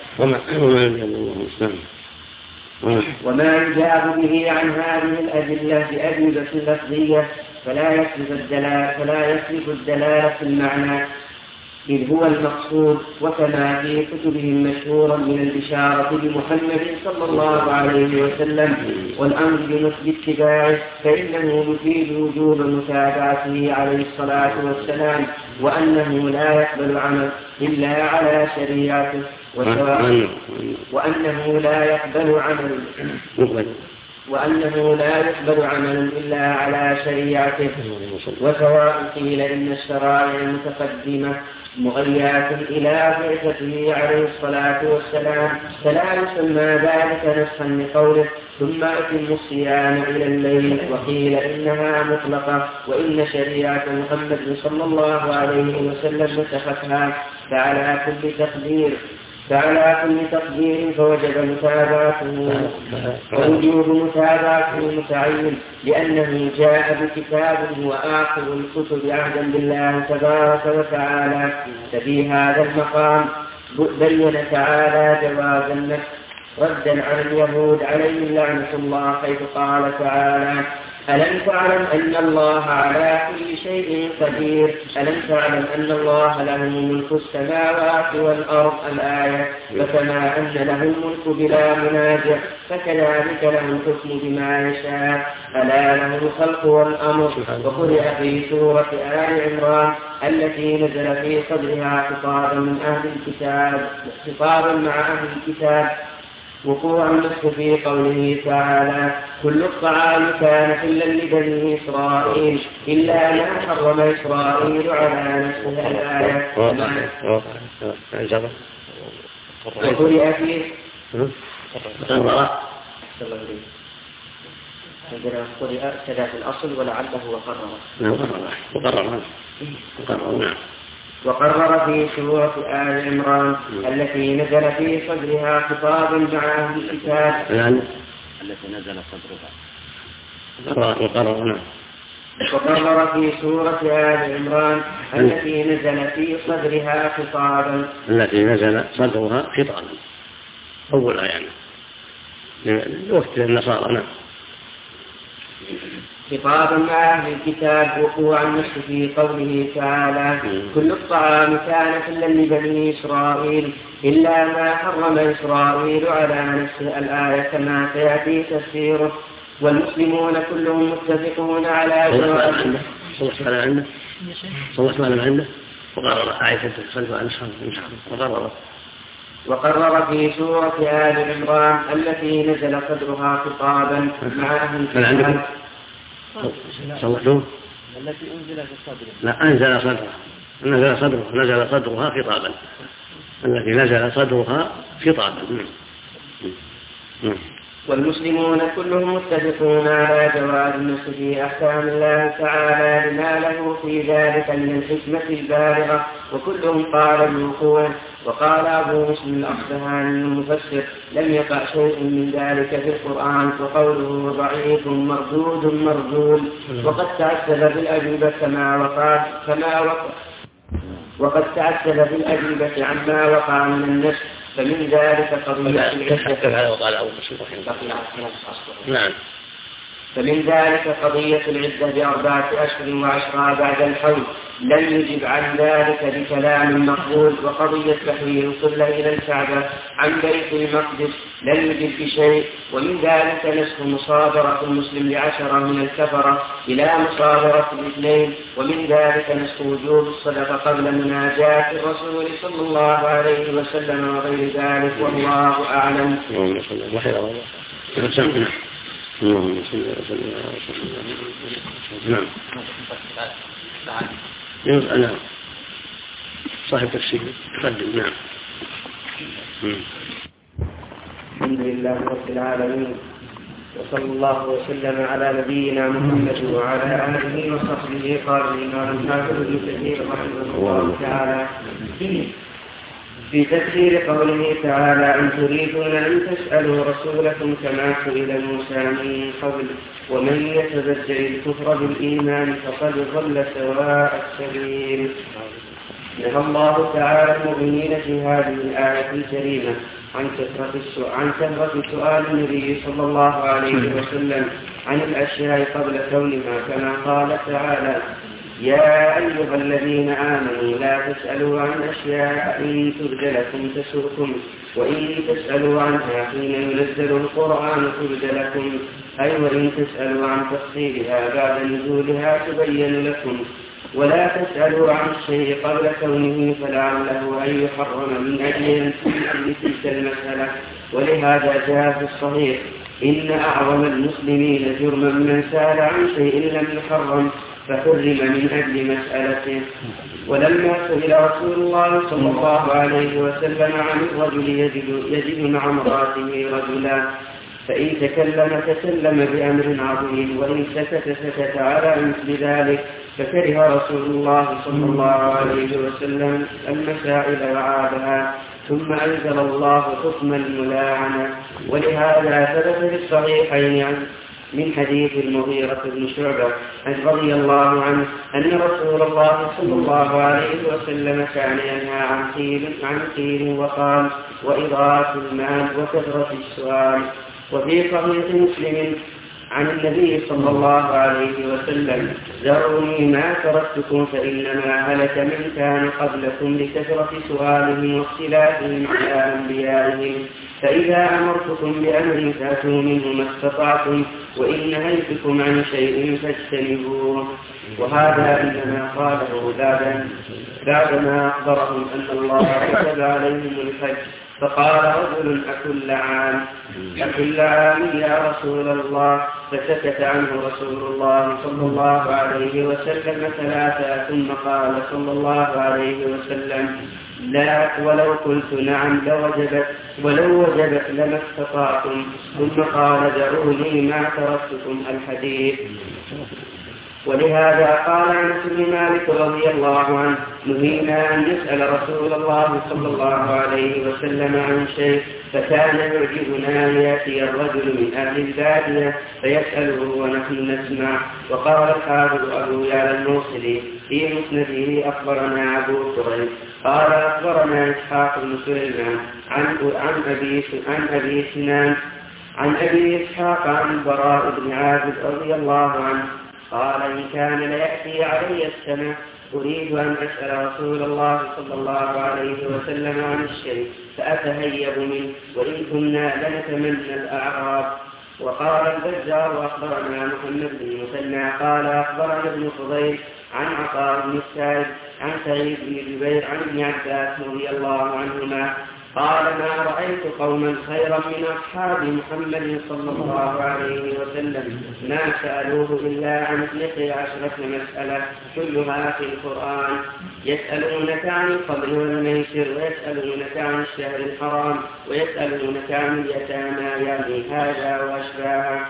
وما يجاب به عن هذه الأدلة بأجوبة لفظية فلا يصرف الدلالة في المعنى إذ هو المقصود، وكما في كتبهم مشهورا من البشارة بمحمد صلى الله عليه وسلم والأمر باتباعه، فإنه يفيد وجوب متابعته عليه الصلاة والسلام، وأنه لا يقبل عمل إلا على شريعته، وأنه لا يقبل عمل إلا على شريعته. وسواء قيل إن الشرائع المتقدمة مغيات إلى بعثته عليه الصلاة والسلام فلا يسمى ذلك نسخا لقوله ثم أتموا الصيام إلى الليل، وقيل إنها مطلقة، وإن شريعة محمد صلى الله عليه وسلم نسختها، فعلى كل تقدير فوجب متابعته، ووجوب متابعته متعين، لأنه جاء بكتاب هو آخر الكتب عهدا بالله تبارك وتعالى. ففي هذا المقام بين تعالى جواز النسخ ردا على اليهود عليهم لعنة الله، حيث قال تعالى ألم تعلم أن الله على كل شيء قدير، ألم تعلم أن الله له ملك السماوات والأرض الآية، فكما أن له الملك بلا منازع فكذلك له الحكم بما يشاء، ألا له الخلق والأمر. وقرئ في سورة آل عمران التي نزل في صدرها خطابا مع أهل الكتاب وقوع النسخ في قوله تعالى كل الطعام كان حلا لبني إسرائيل إلا ما حرم إسرائيل على نفسه الآية. وقرئ فيه قرئ كذا في الأصل ولعله وقرر في سورة آل عمران التي نزل في صدرها خطاب مع أهل الكتاب التي نزل صدرها وقرر في سورة آل عمران التي نزل في صدرها خطابا أول آية وقت النصارى خطابا مع أهل الكتاب وقوع النسخ في قوله تعالى كل الطعام كان حلا لبني إسرائيل إلا ما حرم إسرائيل على نفسه الآية كما سيأتي تفسيره. والمسلمون كلهم متفقون على جواز وقرر في سورة آل عمران التي نزل صدرها خطابا مع أهل الكتاب التي أنزل في الصدر نزل صدرها خطابا التي نزل صدرها خطابا. والمسلمون كلهم متفقون على جواز النسخ في أحكام الله تعالى لما له في ذلك من الحكمة البالغة، وكلهم قال بالوقوع. وقال أبو مسلم الأصبهاني المفسر لم يقع شيء من ذلك في القرآن، وقوله ضعيف مردود. وقد تعسل بالأجوبة كما وقع وقد تعسل بالأجوبة عما وقع من النسخ، فمن ذلك قضية نعم. فمن ذلك قضية العدة ب4 أشهر و10 بعد الحول، لم يجب عن ذلك بكلام مقبول. وقضية تحويل القبلة إلى الكعبة عن بيت المقدس لم يجب بشيء. ومن ذلك نسخ مصادرة المسلم ل10 من الكفرة إلى مصادرة الاثنين. ومن ذلك نسخ وجوب الصدقة قبل مناجاة الرسول صلى الله عليه وسلم وغير ذلك، والله أعلم. اللهم صل وسلم على رسول الله. نعم. أنا صاحب تفسير تقدم. نعم. الحمد لله رب العالمين، وصلى الله وسلم على نبينا محمد وعلى آله وصحبه. قال الإمام الحافظ ابن كثير رحمه الله تعالى في تفسير قوله تعالى: أن تريدون أن تسألوا رسولكم كما سئل موسى من قبل ومن يتبدل الكفر بالإيمان فقد ضل سواء السبيل. نهى الله تعالى المؤمنين في هذه الآية الكريمة عن كثرة سؤال النبي صلى الله عليه وسلم عن الأشياء قبل كونها، كما قال تعالى: يا أيها الذين آمنوا لا تسألوا عن أشياء إن تبد لكم تسؤكم، وإن تسألوا عنها حين ينزل القرآن تبد لكم، أي وإن تسألوا عن تفصيلها بعد نزولها تبين لكم. ولا تسألوا عن الشيء قبل كونه فلعله أن يحرم من أجل تلك المسألة. ولهذا جاء في الصحيح: إن أعظم المسلمين جرما من سأل عن شيء لم يحرم فحرم من أجل مسألته. ولما سئل رسول الله صلى الله عليه وسلم عن الرجل يجد مع امرأته رجلا، فإن تكلم بأمر عظيم، وإن سكت على مثل ذلك، فكره رسول الله صلى الله عليه وسلم المسائل وعابها، ثم أنزل الله حكم الملاعنة. ولهذا ثبت في الصحيحين من حديث المغيرة بن شعبة رضي الله عنه أن رسول الله صلى الله عليه وسلم كان ينهى عن قيل وقال وإضاعة المال وكثرة السؤال. وفي صحيح مسلم عن النبي صلى الله عليه وسلم: ذروني ما تركتكم فإنما هلك من كان قبلكم لكثرة سؤالهم واختلافهم على أنبيائهم، فإذا أمرتكم بأمر فأتوا منه ما استطعتم، وإن نهيتكم عن شيء فاجتنبوه. وهذا إنما قاله بعدما أخبرهم أن الله كتب عليهم الحج، فقال رجل: أكل عام يا رسول الله؟ فسكت عنه رسول الله صلى الله عليه وسلم 3، ثم قال صلى الله عليه وسلم: لا، ولو قلت نعم ولو وجبت لما استطعتم. ثم قال: دعوني ما تركتكم الحديث. ولهذا قال انس بن مالك رضي الله عنه: نهينا ان نسال رسول الله صلى الله عليه وسلم عن شيء، فكان يعجبنا ان ياتي الرجل من اهل الباديه فيساله ونحن نسمع. وقال الحافظ ابو يعلى الموصلي في مسنده: اخبرنا ابو كريب قال اخبرنا اسحاق بن سليمان عن ابي اسحاق عن البراء بن عازب رضي الله عنه قال: إن كان ليأتي علي السنة أريد أن أسأل رسول الله صلى الله عليه وسلم عن الشيء فأتهيب منه، وإن كنا لنتمنى الأعراب. وقال البزار: أخبرنا محمد بن مثنى قال أخبرنا ابن فضيل عن عطاء بن السائب عن سعيد بن جبير عن ابن عباس رضي الله عنهما قال: ما رأيت قوما خيرا من أصحاب محمد صلى الله عليه وسلم ما سألوه إلا عن 12 مسألة كلها في القرآن، يسألونك عن الخمر والميسر، ويسألونك عن الشهر الحرام، ويسألونك عن اليتامى، يعني هذا وأشباهه.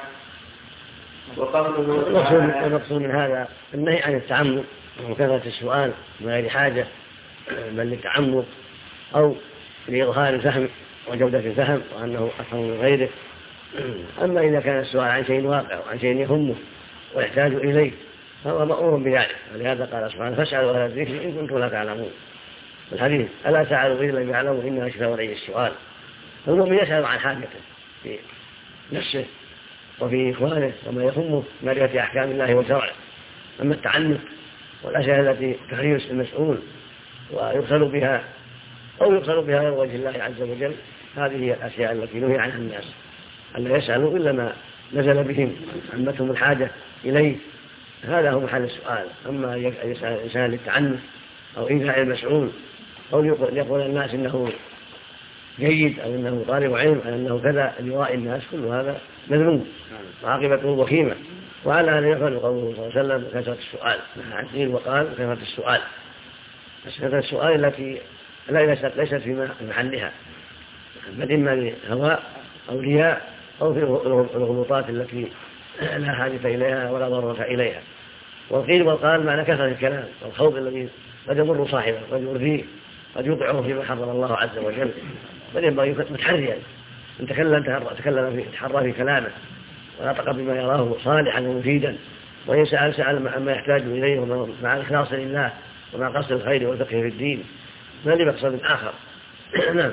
وقوله المقصود من هذا النهي عن التعمق وكثرة السؤال بغير حاجة، بل للتعمق أو لإظهار الفهم وجودة الفهم وأنه أفهم من غيره. أما إذا كان السؤال عن شيء واقع وعن شيء يهمه ويحتاج إليه فهو مأمور بذلك. ولهذا قال سبحانه: فاسألوا أهل الذكر إن كنتم لا تعلمون. الحديث ألا سألوا إذ لم يعلموا إنها أشفى ولي السؤال. المؤمن يسأل عن حاجته في نفسه وفي إخوانه وما يهمه معرفة أحكام الله وشرعه. أما التعنت والأشياء التي تحريص المسؤول ويغسل بها أو يغسل بها غير وجه الله عز وجل، هذه هي الأشياء التي نهي عنها الناس، ألا يسألوا إلا ما نزل بهم عمتهم الحاجة إليه، هذا هو محل السؤال. أما يسأل الإنسان للتعنت أو إيذاء المسؤول أو يقول الناس إنه جيد أو إنه طالب علم أو إنه كذا ليرائي الناس، كل هذا مذموم وعاقبته وخيمة. وعلى هذا يفعل قوله صلى الله عليه وسلم كثرة السؤال، نهى عن وقال كثرة السؤال، كثرة السؤال التي ليست في محلها، بل إما لهواء أو رياء أو في الغلطات التي لا حاجة إليها ولا ضرورة إليها. والقيل والقال معنى كثرة الكلام والخوض الذي قد يضر صاحبه قد يؤذيه قد يوقعه فيما حرم الله عز وجل، بل ينبغي متحريا ان تكلم تحرى في كلامه ونطق بما يراه صالحا ومفيدا، وإن سأل ما يحتاج إليه مع الإخلاص لله ومع قصد الخير والفقه في الدين ما لمقصد آخر. نعم.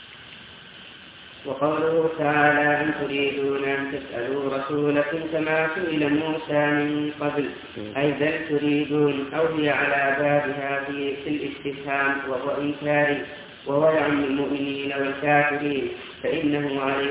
وقوله تعالى أن تريدون أن تسألوا رسولكم كما سئل موسى من قبل، أي بل تريدون، أو هي على بابها في الاستفهام وهو إنكاري، وهو يعم المؤمنين والكافرين، فإنه عليه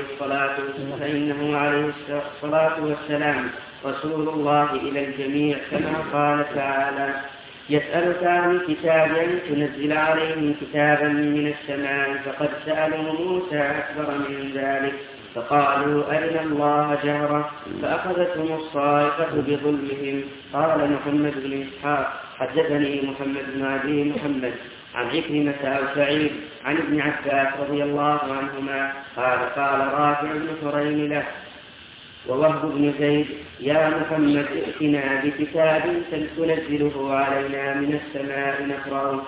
الصلاة والسلام رسول الله إلى الجميع، كما قال تعالى يسألك عن الكتاب أن تنزل عليهم كتابا من السماء، فقد سألوا موسى أكبر من ذلك فقالوا أرنا الله جهرة فأخذتهم الصاعقة بظلمهم. قال محمد بن إسحاق حدثني محمد بن عدي محمد عن عكرمة أو سعيد عن ابن عباس رضي الله عنهما قال رافع بن حرين له ووهب بن زيد يا محمد ائتنا بكتاب تنزله علينا من السماء نقرأه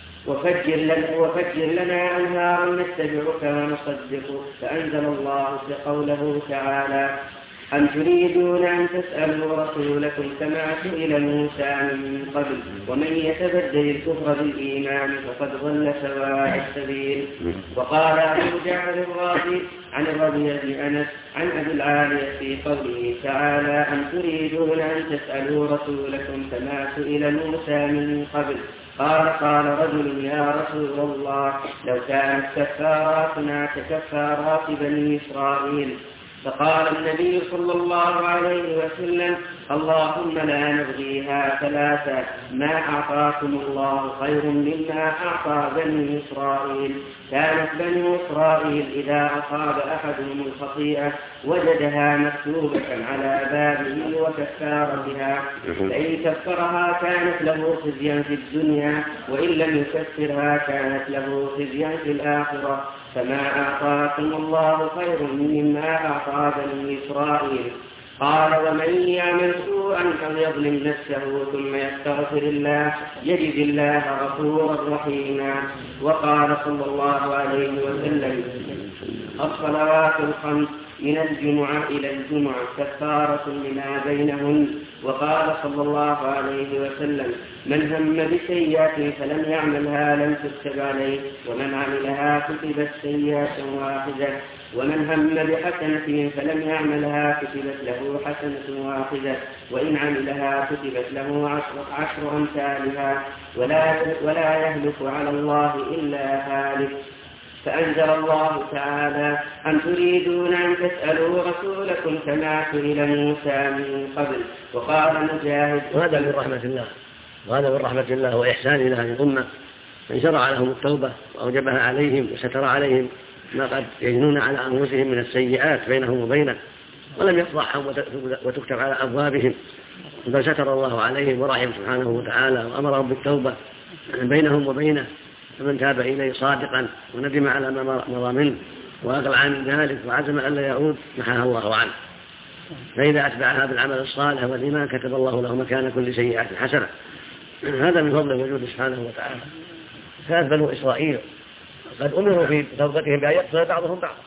وفجر لنا أنهارا نتبعك ونصدقك. فأنزل الله قوله تعالى أم تريدون أن تسألوا رسولكم كما سئل موسى من قبل ومن يتبدل الكفر بالإيمان فقد ضل سواء السبيل. وقال أبو جعفر الرازي عن الربيع بن أنس عن أبي العالية في قوله تعالى أم تريدون أن تسألوا رسولكم كما سئل موسى من قبل قال رجل يا رسول الله لو كانت كفاراتنا ككفارات بني إسرائيل. فقال النبي صلى الله عليه وسلم اللهم لا نبغيها ثلاثة ما أعطاكم الله خير مما أعطى بني إسرائيل. كانت بني إسرائيل إذا أصاب أحدهم الخطيئة وجدها مكتوبة على بابه وكفارتها، فإن كفرها كانت له خزيا في الدنيا وإن لم يكفرها كانت له خزيا في الآخرة. فما أعطاكم الله خير مما أعطى بني إسرائيل. قال ومن يعمل سوءا أو يظلم نفسه ثم يستغفر الله يجد الله غفورا رحيما. وقال صلى الله عليه وسلم الصلوات الخمس من الجمعة إلى الجمعة كفارة لما بينهن. وقال صلى الله عليه وسلم من هم بسيئة فلم يعملها لم تكتب عليه ومن عملها كتبت سيئة واحدة ومن هم بحسنة فلم يعملها كتبت له حسنة واحدة وإن عملها كتبت له عشر أمثالها ولا يهلك على الله إلا هالك. فأنزل الله تعالى أن تريدون أن تسألوا رسولكم كما سئل موسى من قبل. وقال مجاهد وهذا من رحمة الله وإحسان لها الأمة من شرع لهم التوبة وأوجبها عليهم وستر عليهم ما قد يجنون على أنفسهم من السيئات بينهم وبينه ولم يفضحهم وتكتب على أبوابهم، بل ستر الله عليهم ورحم سبحانه وتعالى وأمرهم بالتوبة بينهم وبينه. فمن تاب إليه صادقا وندم على ما مضى منه وأقلع عن ذلك وعزم ألا يعود محاها الله عنه. فإذا أتبعها بالعمل الصالح والإيمان كتب الله له مكان كل سيئة حسنة. هذا من فضل وجود سبحانه وتعالى. كانت بنو إسرائيل قد أمروا في توبتهم بأن يقتل بعضهم بعضا،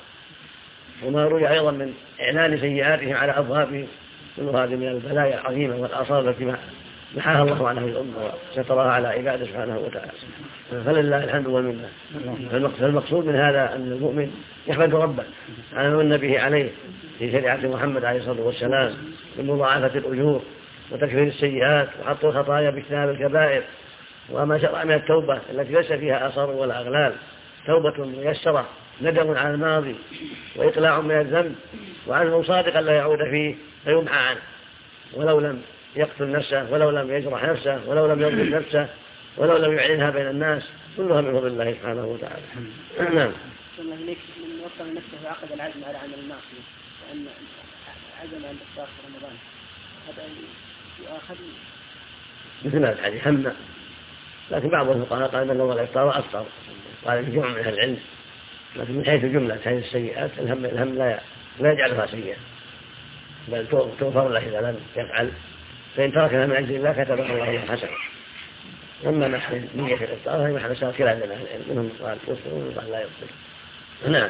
وما روي أيضا من إعلان سيئاتهم على أبوابهم كل هذه من البلايا العظيمة والآثار التي محاها الله عنه الأمة وسترها على عباده سبحانه وتعالى، فلله الحمد والمنة. فالمقصود من هذا أن المؤمن يحمد ربه على ما من به عليه في شريعة محمد عليه الصلاة والسلام من مضاعفة الأجور وتكفير السيئات وحط الخطايا باجتناب الكبائر، وما شرع من التوبة التي ليس فيها أثر ولا أغلال، توبة ميسرة، ندم على الماضي وإقلاع من الذنب وعزم صادقا لا يعود فيه فيمحى عنه، ولو لم يقتل نفسه ولو لم يجرح نفسه ولو لم يضرب نفسه ولو لم يعلنها بين الناس، كلها من فضل الله سبحانه وتعالى. نعم. الله إليك من وصل نفسه وعقد العزم على عمل المعصية وأن عزم على الإفطار في رمضان هذا يؤاخذ مثل هذا الحديث هم، لكن بعض الفقهاء قال أن الله الإفطار أفطر، قال في جمع من أهل العلم، لكن من حيث الجملة حيث السيئات الهم لا يجعلها سيئة، بل تغفر له إذا لم يفعل، فإن تركها من أجل الله كتب الله له حسنة. أما محل نية الإفطار هي محل ساكلة لنا أهل العلم، منهم قال يفطر ومنهم قال لا يفطر. نعم.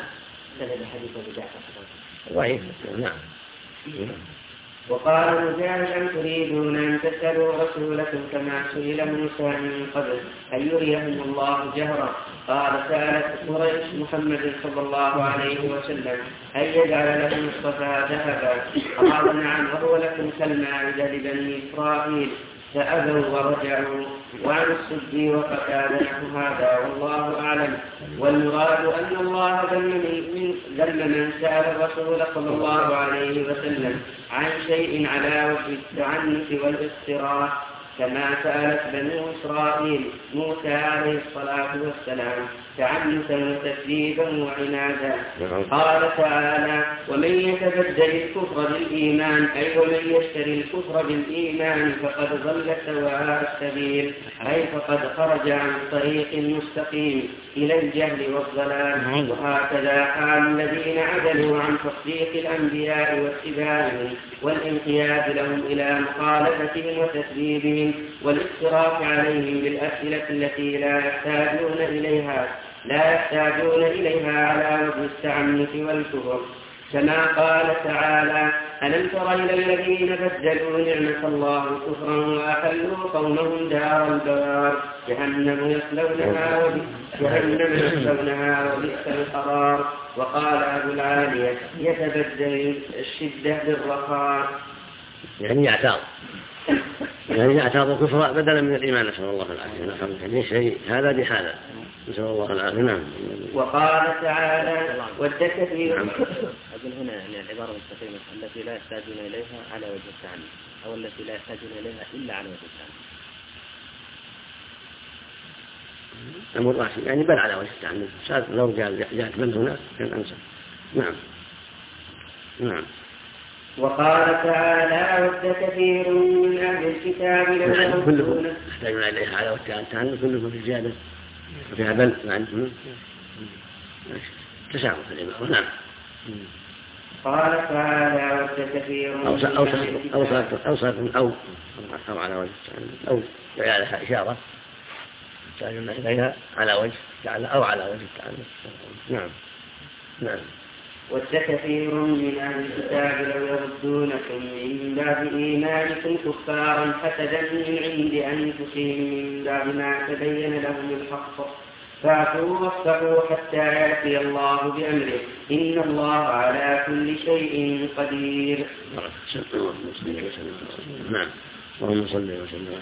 ضعيف. نعم. وقال مجاهد أم تريدون أن تسألوا رسولكم كما سئل موسى من قبل أن يريهم الله جهرا؟ قال سألت قريش محمد صلى الله عليه وسلم أن يجعل لهم الصفا ذهبا؟ قال نعم، وهو لكم كالمائدة لبني إسرائيل، فأبوا ورجعوا. وعن السدي وقتادة نحو هذا والله أعلم. والمراد أن الله ذم من سأل الرسول صلى الله عليه وسلم عن شيء على وجه التعنت والاضطرار، كما سألت بنو إسرائيل موسى عليه الصلاة والسلام تعنتا وتكذيبا وعنادا. قال تعالى ومن يتبدل الكفر بالإيمان أي ومن يشتري الكفر بالإيمان فقد ضل سواء السبيل، أي فقد خرج عن طريق مستقيم إلى الجهل والضلال. وهكذا حال الذين عدلوا عن تصديق الأنبياء واتباعهم والانقياد لهم إلى مخالفتهم وتكذيبهم والافتراء عليهم بالأسئلة التي لا يحتاجون إليها على وجه التعنت والكفر، كما قال تعالى ألم تر إلى الذين بدلوا نعمة الله كفرا وأحلوا قومهم دار البوار جهنم يصلونها وبئس القرار. وقال أبو العالية يتبدل الشدة بالرخاء، يعني يعتاض الكفر بدلا من الإيمان، نسأل الله العافية. يعني شيء هذا بهذا، نسأل الله العافية. نعم. وقال تعالى ود كثير. أقول هنا يعني العبارة المستقيمة التي لا يحتاجون إليها على وجه التعنت، أو التي لا يحتاجون إليها إلا على وجه التعنت. أمر راشد يعني بل على وجه التعنت، لو جاءت من هنا كان أنسى. نعم. نعم. وقال تعالى ود كثير من أهل الكتاب لو يردون يحتاجون إليها على وجه التعنت، كلهم في زيادة وفيها بل تسامح العبارة. نعم. قال تعالى ود كثير أو على وجه التعنت أو على إشارة يحتاجون إليها على وجه التعنت أو على وجه التعنت. نعم. نعم. ود كثير من أهل الكتاب لو يردونكم من بعد إيمانكم كفارا حسدا من عند أنفسهم من بعد ما تبين لهم الحق، فاعفوا واصفحوا حتى يأتي الله بأمره إن الله على كل شيء قدير. نعم. اللهم صل وسلم.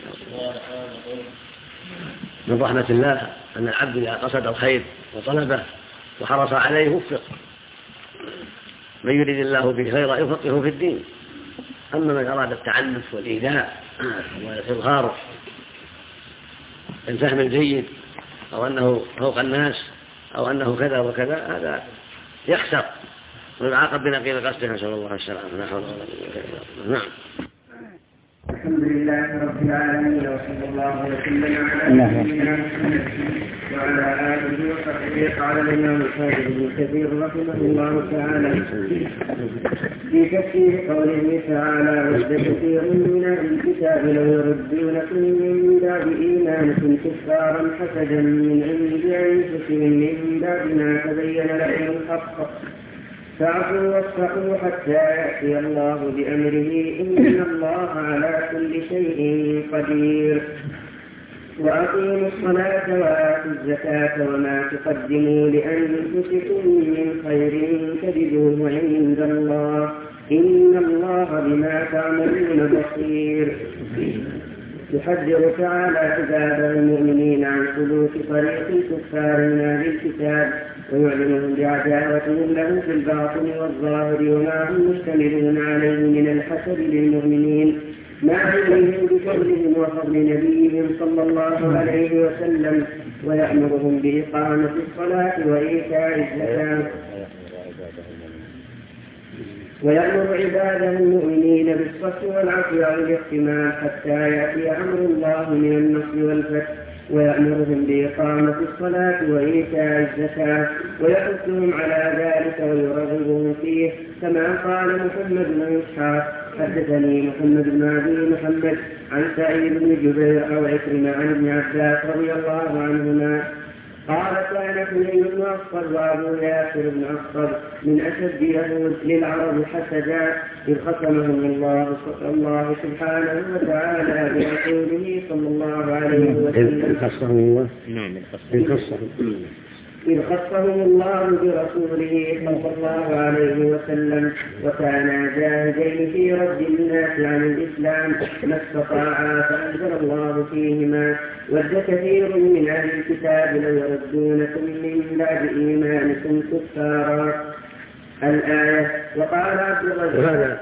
من رحمة الله أن العبد إذا قصد الخير وطلبه وحرص عليه وفق. من يريد الله به خيرا يفقهه في الدين. أما من أراد التعنف والإيذاء والإظهار الفهم الجيد أو أنه فوق الناس أو أنه كذا وكذا، هذا يخسر ويعاقب بنقيض قصده، نسأل الله السلامة. لا حول ولا قوة إلا بالله. نعم. الحمد لله رب العالمين وصلى الله وسلم على نبينا محمد وعلى آله وصحبه. قال الإمام الحافظ ابن كثير رحمه الله تعالى في تفسير قوله تعالى ود كثير من أهل الكتاب لو يردونكم من بعد إيمانكم كفارا حسدا من عند أنفسهم من بعد ما تبين لهم الحق، فاعفوا واصفحوا حتى يأتي الله بأمره إن الله على كل شيء قدير. وأقيموا الصلاة وآتوا الزكاة وما تقدموا لأنفسكم من خير تجدوه عند الله إن الله بما تعملون بصير. يحذر تعالى عباده المؤمنين عن سلوك طريق الكفار من أهل الكتاب ويعلمهم بعداوتهم له في الباطن والظاهر وما هم مشتملون عليه من الحسد للمؤمنين مع علمهم بفضلهم وفضل نبيهم صلى الله عليه وسلم ويأمرهم بإقامة الصلاة وإيتاء الزكاة ويأمر عباده المؤمنين بالصف والعفو والاحتمال حتى يأتي أمر الله من النصر والفتح ويأمرهم بإقامة الصلاة وإيتاء الزكاة ويحثهم على ذلك ويرغبهم فيه كما قال محمد بن إسحاق حدثني محمد بن أبي محمد عن سعيد بن جبير أو عكرمة عن ابن عباس رضي الله عنهما قال كان حنين بن أخطب وأبو ياسر بن أخطب من أشد يهود للعرب حسدا إذ خصمهم الله سبحانه وتعالى برسوله صلى الله عليه وسلم إذ خصهم الله برسوله صلى الله عليه وسلم وكانا جاهدين في رد الناس عن الإسلام ما استطاعا فأنزل الله فيهما ود كثير من أهل الكتاب لو يردونكم من بعد إيمانكم كفارا الآية. وقال عبد الرزاق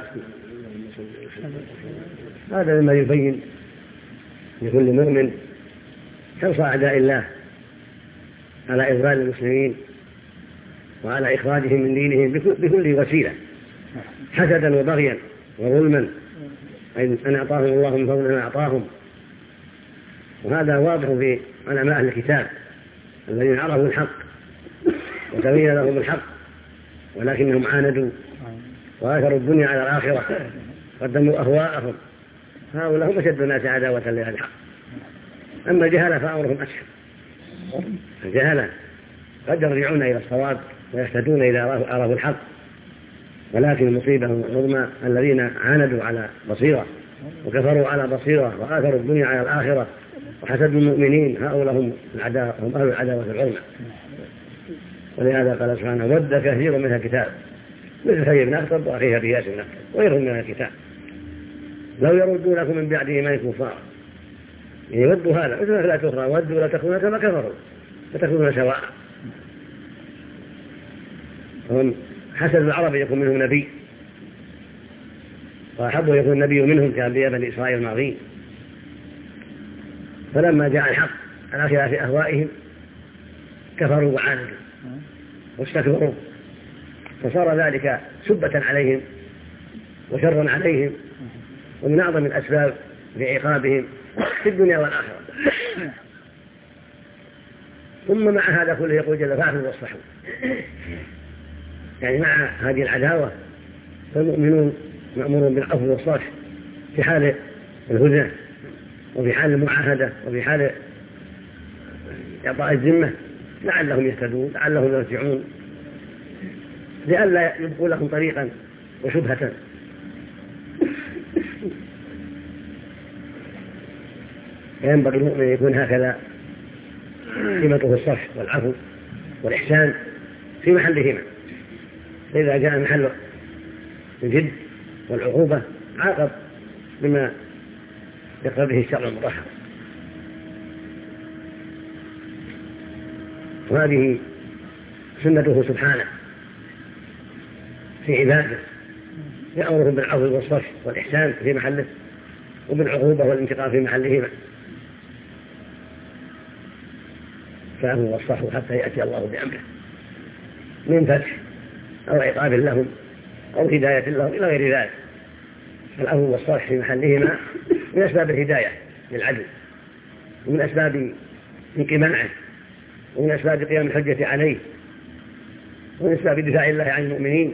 هذا مما يبين لكل مؤمن حرص أعداء الله على إضلال المسلمين وعلى إخراجهم من دينهم بكل وسيلة حسدا وبغيا وظلما أن أعطاهم الله من فضل ما أعطاهم. وهذا واضح في علماء أهل الكتاب الذين عرفوا الحق وتبين لهم الحق ولكنهم عاندوا وآثروا الدنيا على الآخرة قدموا أهواءهم. هؤلاء هم أشد الناس عداوة لأهل الحق. أما الجهلة فأمرهم أسهل. الجهلة قد يرجعون إلى الصواب ويهتدون إلى عرفوا الحق ولكن المصيبة العظمى الذين عاندوا على بصيرة وكفروا على بصيرة وآثروا الدنيا على الآخرة وحسدوا المؤمنين هؤلاء هم أهل العداوة العظمى. ولهذا قال سبحانه ود كثير من الكتاب مثل سعيد بن أخطب وأخيه أبي ياسر بن أخطب وغيرهم من الكتاب لو يردونكم من بعد إيمانكم كفارا يودوا هذا مثل لا تخرى ودوا لا تكونوا كما كفروا فتكونون سواء. هم حسد العرب يكون منهم نبي وأحبوا يكون النبي منهم كأنبياء بني إسرائيل الماضين فلما جاء الحق على خلاف أهوائهم كفروا وعاندوا واستكبروا فصار ذلك سبة عليهم وشرا عليهم ومن أعظم الأسباب لعقابهم في الدنيا والآخرة. ثم مع هذا كله يقول جل فاعفوا واصفحوا يعني مع هذه العداوة فالمؤمنون مأمورون بالعفو والصفح في حال الهدى وفي حال المعاهدة وفي حال إعطاء الذمة لعلهم يهتدون لعلهم يرجعون لئلا يبقوا لهم طريقا وشبهة. ينبغي المؤمن يكون هكذا قيمته الصفح والعفو والإحسان في محلهما فإذا جاء محل الجد والعقوبة عاقب بما يقرأ به الشرع المطهر. وهذه سنته سبحانه في عباده يأمرهم بالعفو والصفح والإحسان في محله وبالعقوبة والانتقام في محلهما فاعفوا واصفحوا حتى يأتي الله بأمره من فتح أو عقاب لهم أو هداية لهم إلى غير ذلك. العفو والصفح في محلهما من أسباب الهداية للعدل ومن أسباب انقماعه ومن أسباب قيام الحجة عليه ومن أسباب دفاع الله عن المؤمنين.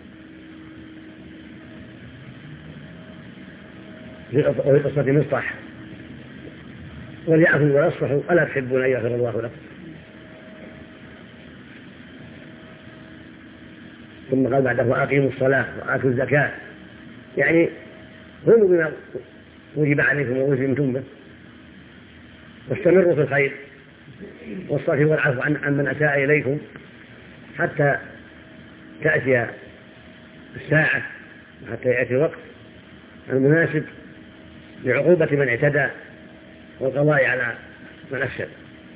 في قصة مصطح وليعفوا ويصفحوا ألا تحبون أن يغفر الله لكم. ثم قال بعده وأقيموا الصلاة وآتوا الزكاة، يعني قوموا بما وجب عليكم ووجبتم به، واستمروا في الخير والصفح والعفو عن من أساء إليكم حتى تأتي الساعة وحتى يأتي الوقت المناسب لعقوبة من اعتدى والقضاء على من أفسد.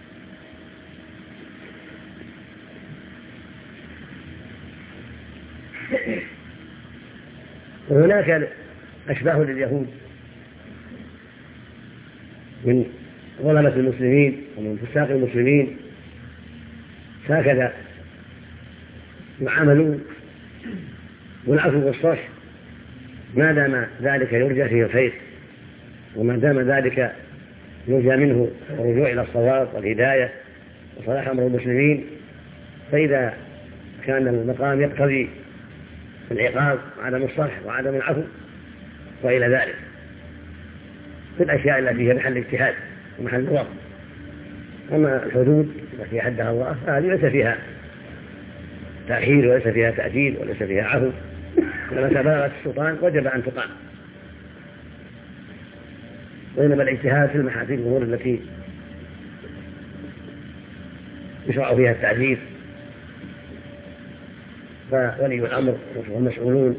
وهناك أشباه لليهود من ظلمة المسلمين ومن فساق المسلمين، هكذا يعاملون والعفو والصفح ما دام ذلك يرجى فيه الخير، وما دام ذلك يرجى منه الرجوع إلى الصواب والهداية وصلاح أمر المسلمين. فإذا كان المقام يقتضي العقاب وعدم الصفح وعدم العفو وإلى ذلك في الأشياء التي هي محل اجتهاد ومحل نظر. أما الحدود التي حدها الله فهذه ليس فيها تأخير وليس فيها تأجيل وليس فيها عفو، لما بلغت السلطان وجب أن تقام. وإنما الاجتهاد في الأمور التي يشرع فيها التعزير، فولي الأمر والمسؤولون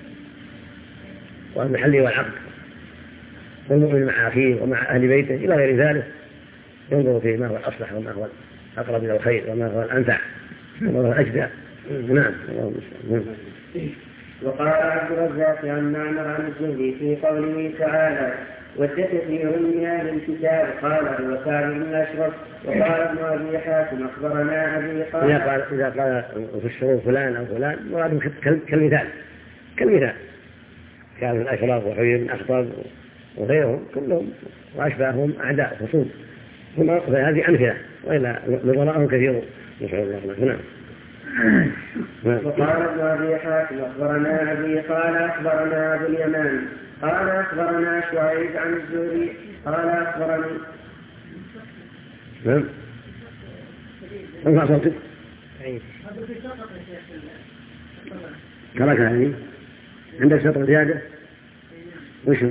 والمحل والعقد والمؤمن مع أخيه ومع أهل بيته إلى غير ذلك ينظر في ما هو الأصلح وما هو الأقرب إلى الخير وما هو الأنفع وما هو الأجدى. نعم. وقال عبد الرزاق عن معمر عن الزهري في قوله تعالى ود كثير من أهل الكتاب قال هو كعب بن الأشرف. وقال ابن أبي حاتم أخبرنا أبي قال إذا قال في الشروط فلان أو فلان مراد كالمثال كعب بن الأشرف وحيي بن أخطب وغيرهم كلهم وأشباههم أعداء خصوم، فهذه أمثلة وإلا نظراءهم كثير نسأل الله. نعم. وقال ابن أبي حاتم أخبرنا أبي قال أخبرنا أبو اليمان قال أخبرنا شعيب عن الزهري قال أخبرني. نعم. ارفع صوتك. ترك هذه عندك سطر زيادة وشو؟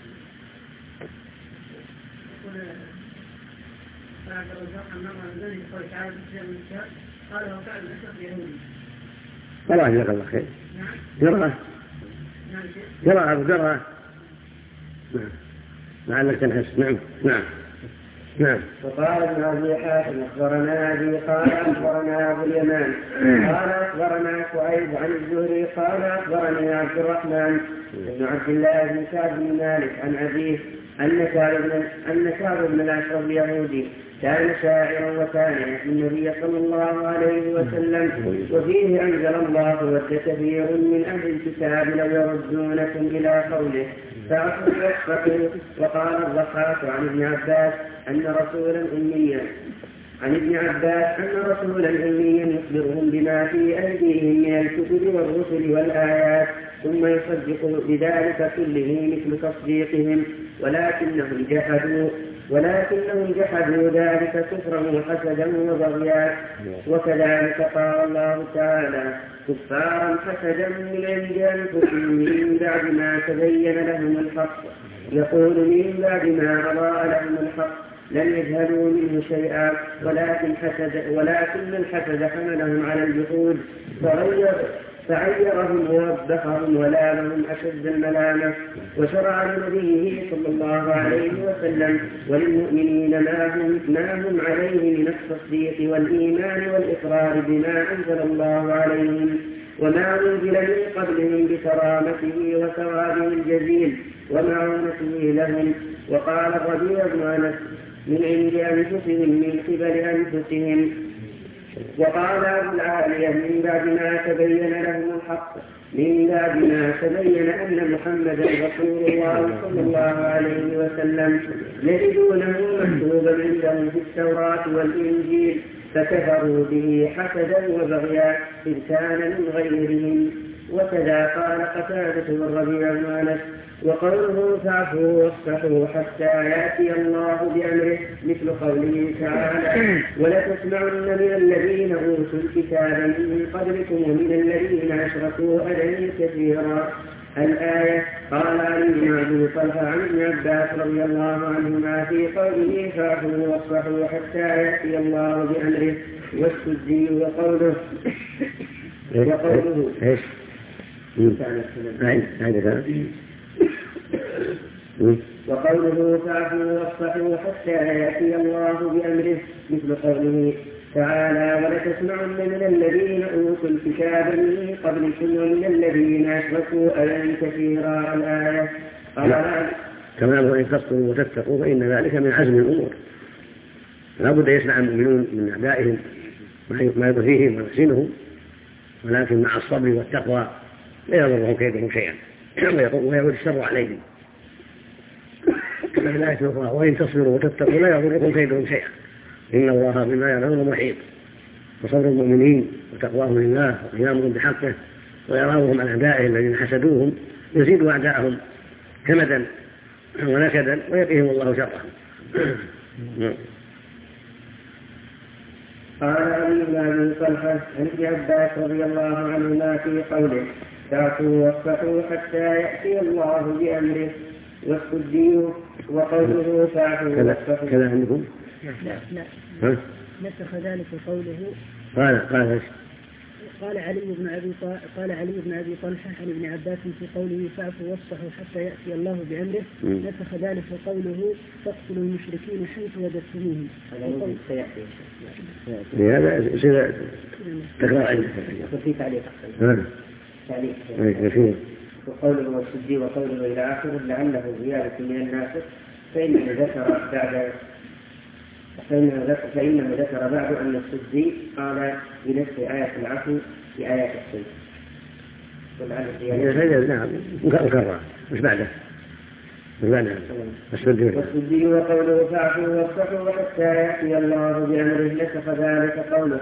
والله جزاك الله خير. جرى لعلك تنحس. نعم. وقال ابن أبي حاتم أخبرنا أبي قال أخبرنا أبو اليمان قال أخبرنا شعيب عن الزهري قال أخبرني عبد الرحمن بن عبد الله بن كعب بن مالك عن أبيه أن كعب بن الأشرف اليهودي كان شاعرا وكان يحمي النبي صلى الله عليه وسلم وفيه أنزل الله ود كثير من أهل الكتاب لو يردونكم إلى قوله فأصبحوا. وقال الضحاك عن ابن عباس أن رسولا أميا يخبرهم بما في أيديهم من الكتب والرسل والآيات ثم يصدق بذلك كله مثل تصديقهم ولكنهم جحدوا ذلك كفرا وحسدا وبغيا. وكذلك قال الله تعالى كفارا حسدا من عند أنفسهم من بعد ما تبين لهم الحق يقول من بعد ما أضاء لهم الحق لم يجهلوا منه شيئا ولكن الحسد حملهم على الجحود فعيرهم ووبخهم ولامهم أشد الملامة. وشرع لنبيه صلى الله عليه وسلم وللمؤمنين ما هم عليه من التصديق والإيمان والإقرار بما أنزل الله عليهم وما أنزل من قبلهم بكرامته وثوابه الجزيل ومعونته لهم. وقال الربيع بن أنس من عند أنفسهم من قبل أنفسهم. وقال أبو العالية من بعد ما تبين لهم الحق من بعد ما تبين أن محمدا رسول الله صلى الله عليه وسلم يجدونه مكتوبا عندهم في التوراة والإنجيل فكفروا به حسدا وبغيا إذ كان من غيرهم. وكذا قال قتادة والربيع بن أنس. وقوله فاعفوا واصفحوا حتى يأتي الله بأمره مثل قوله تعالى ولتسمعن من الذين أوتوا الكتاب من قبلكم ومن الذين أشركوا أذى كثيرا. الآية. قال علي بن أبي طلحة عن ابن عباس رضي الله عنهما في قوله فاعفوا واصفحوا حتى يأتي الله بأمره. والسدي وقوله وقوله فاعفوا واصفحوا حتى يأتي الله بأمره مثل قوله تعالى ولتسمعن من الذين أوتوا الكتاب من قبلكم ومن الذين أشركوا أذى كثيرا. الآية. كما أنه إن تصبروا وتتقوا فإن ذلك من عزم الأمور. لا بد يسمع المؤمنون من أعدائهم ما يضرهم ويحسنهم، ولكن مع الصبر والتقوى لا يضرهم كيدهم شيئا ويعود الشر عليهم. كما في الآية الأخرى وإن تصبروا وتتقوا لا يضركم كيدهم شيئا إن الله بما يعملون محيط. وصبر المؤمنين وتقواهم لله وقيامهم بحقه وإعراضهم عن أعدائهم الذين حسدوهم يزيد أعداءهم كمدا ونكدا ويقيهم الله شرهم. قال علي بن أبي طلحة عن ابن عباس رضي الله عنهما في قوله فاعفوا واصفحوا حتى يأتي الله بأمره. والسدي وقوله فاعفوا واصفحوا. كذا عندكم؟ لا نسخ ذلك قوله. قال علي بن أبي طلحة عن ابن عباس في قوله فاعفوا واصفحوا حتى يأتي الله بأمره. نسخ ذلك قوله تقتلوا المشركين حيث وجدتموهم. هذا سيدة تكرار عندك في تعليق. وقوله والسدي وقوله إلى آخره لعله زيادة من الناسخ فإنه ذكر بعد أن السدي قال بنفس آية العفو في آيات السلم. نعم مكرر مش بعده. والسدي وقوله فاعفوا واصفحوا حتى يأتي الله بأمره نسخ ذلك قوله.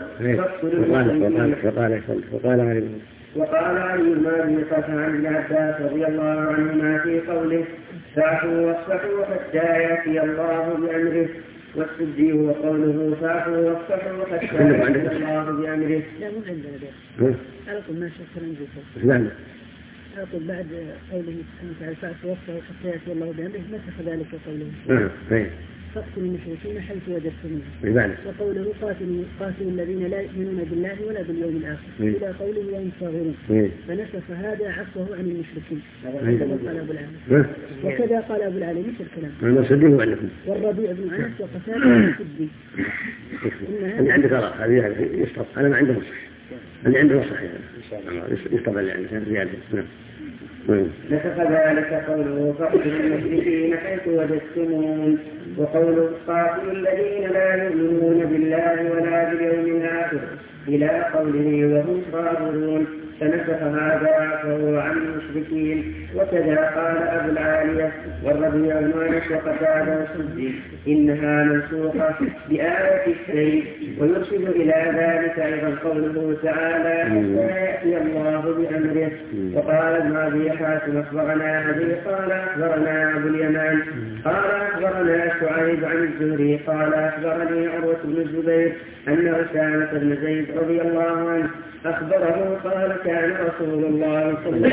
وقال علي بن أبي طلحة عن ابن عباس رضي الله عنهما في قوله فاعفوا واصفحوا حتى يأتي الله بأمره. والسدي وقوله فاعفوا واصفحوا حتى يأتي الله بأمره. لا مو عندنا ده. على طول ما شكر نجيكم. على طول بعد قوله سبحانه وتعالى فاعفوا واصفحوا حتى يأتي الله بأمره نسخ ذلك قوله. فاقتلوا المشركين حيث وجدتموهم. وقوله قاتلوا الذين لا يؤمنون بالله ولا باليوم الآخر إلى قوله وهم صاغرون. فنسخ هذا عفوه عن المشركين. قال أبو العالم. وكذا قال أبو العالم مثل الكلام. والربيع بن أنس وقتادة والسدي. اللي عندك هذه يسقط. أنا ما عندي نصح. اللي عنده نصح يسقط اللي عنده زيادة. نسخ ذلك قوله فاقتلوا المشركين حيث وجدتموهم. وقوله قاتلوا الذين لا يؤمنون بالله ولا باليوم الآخر إلى قوله وهم صابرون. فنسخ هذا عفوه عن المشركين. وكذا قال أبو العالية والربيع بن أنس وقتادة والسدي إنها منسوخة بآية السيف. ويرشد إلى ذلك أيضا قوله تعالى حتى يأتي الله بأمره. وقال ابن أبي حاتم أخبرنا أبي قال أخبرنا أبو اليمان قال أخبرنا شعيب عن الزهري قال أخبرني عروة بن الزبير أن أسامة بن زيد رضي الله عنه أخبره قال كان رسول الله صلى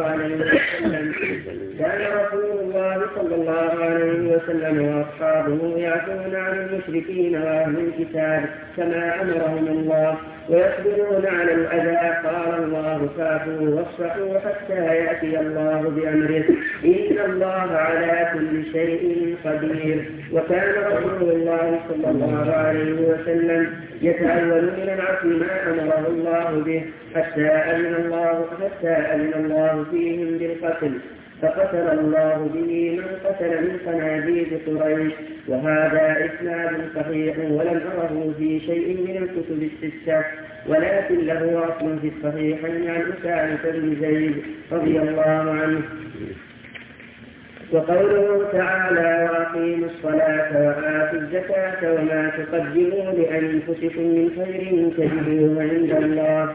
الله عليه وسلم وأصحابه يعفون عن المشركين وأهل الكتاب كما أمرهم الله ويصبرون على الأذى. قال الله فاعفوا واصفحوا حتى يأتي الله بأمره إن الله على كل شيء قدير. وكان رسول الله صلى الله عليه وسلم يتأول من العفو ما أمره الله به حتى أذن الله فيهم بالقتل فقتل الله به من قتل من صناديد قريش. وهذا إسناد صحيح ولم أره في شيء من الكتب الستة ولكن له أصل في الصحيحين عن أسامة بن زيد رضي الله عنه. وقوله تعالى وأقيموا الصلاة وآتوا الزكاة وما تقدموا لأنفسكم من خير تجدوه عند الله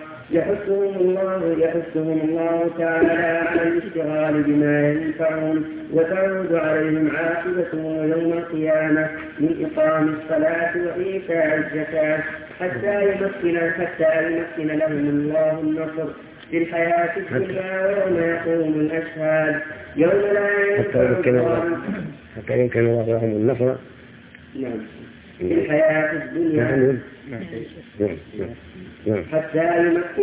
يحثهم الله تعالى على الاشتغال بما ينفعهم وتعود عليهم عاقبتهم يوم القيامة من إقام الصلاة وإيتاء الزكاة حتى يمكن لهم الله النصر في الحياة الدنيا ويوم يقوم الأشهاد يوم لا حتى يمكن الله لهم النصر في الحياة الدنيا حتى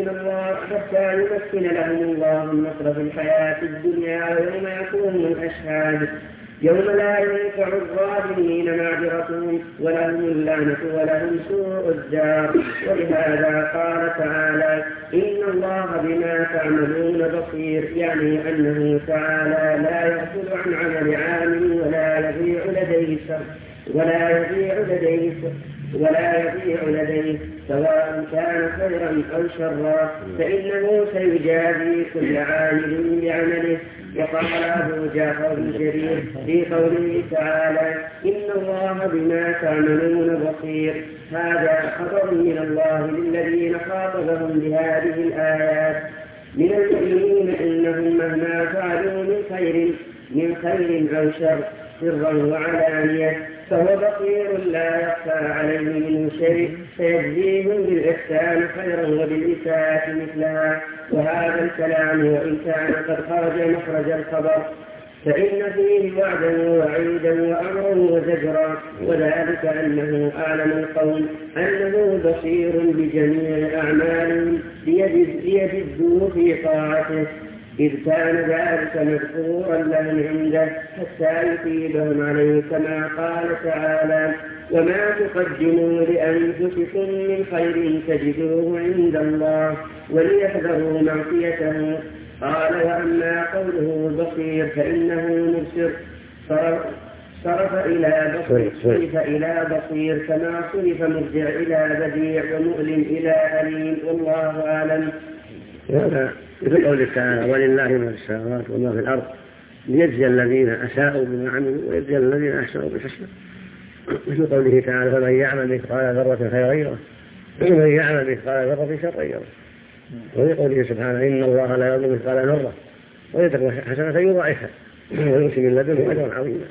يمكن لهم الله النصر في الحياة الدنيا ويوم يقوم الأشهاد يوم لا ينفع الظالمين معذرتهم ولهم اللعنة ولهم سوء الدار. ولهذا قال تعالى إن الله بما تعملون بصير، يعني أنه تعالى لا يغفل عن عمل عامل ولا يضيع لديه سواء كان خيرا أو شرا، فإنه سيجازي كل عامل بعمله. وقال أبو جعفر بن جرير في قوله تعالى إن الله بما تعملون بصير، هذا خبر من الله للذين خاطبهم بهذه الآيات من المؤمنين إنهم مهما فعلوا من خير أو شر سرا وعلانية فهو بصير لا يخفى عليه منه شيء، فيجزيهم بالإحسان خيرا وبالإساءة مثلها. وهذا الكلام وإن كان قد خرج مخرج الخبر فإن فيه وعدا ووعيدا وأمرا وزجرا، وذلك أنه أعلم القوم أنه بصير بجميع أعمالهم ليجدوا في طاعته، إذ كان ذلك مذكورا لهم عنده حتى يثيبهم عليه، كما قال تعالى وما تقدموا لأنفسكم من خير تجدوه عند الله وليحذروا معصيته. قال وأما قوله بصير فإنه مبصر، صرف إلى بصير كما صرف مرجع إلى بديع ومؤلم إلى أليم، والله أعلم. مثل قوله تعالى ولله ما في السماوات وما في الأرض ليجزي الذين أساءوا بما عملوا ويجزي الذين أحسنوا بالحسنى. مثل قوله تعالى فمن يعمل مثقال ذرة خيرا يره ومن يعمل مثقال ذرة شرا يره. وفي قوله سبحانه إن الله لا يظلم مثقال ذرة ويترك حسنة يضاعفها ويؤتي من لدنه أجرا عظيما.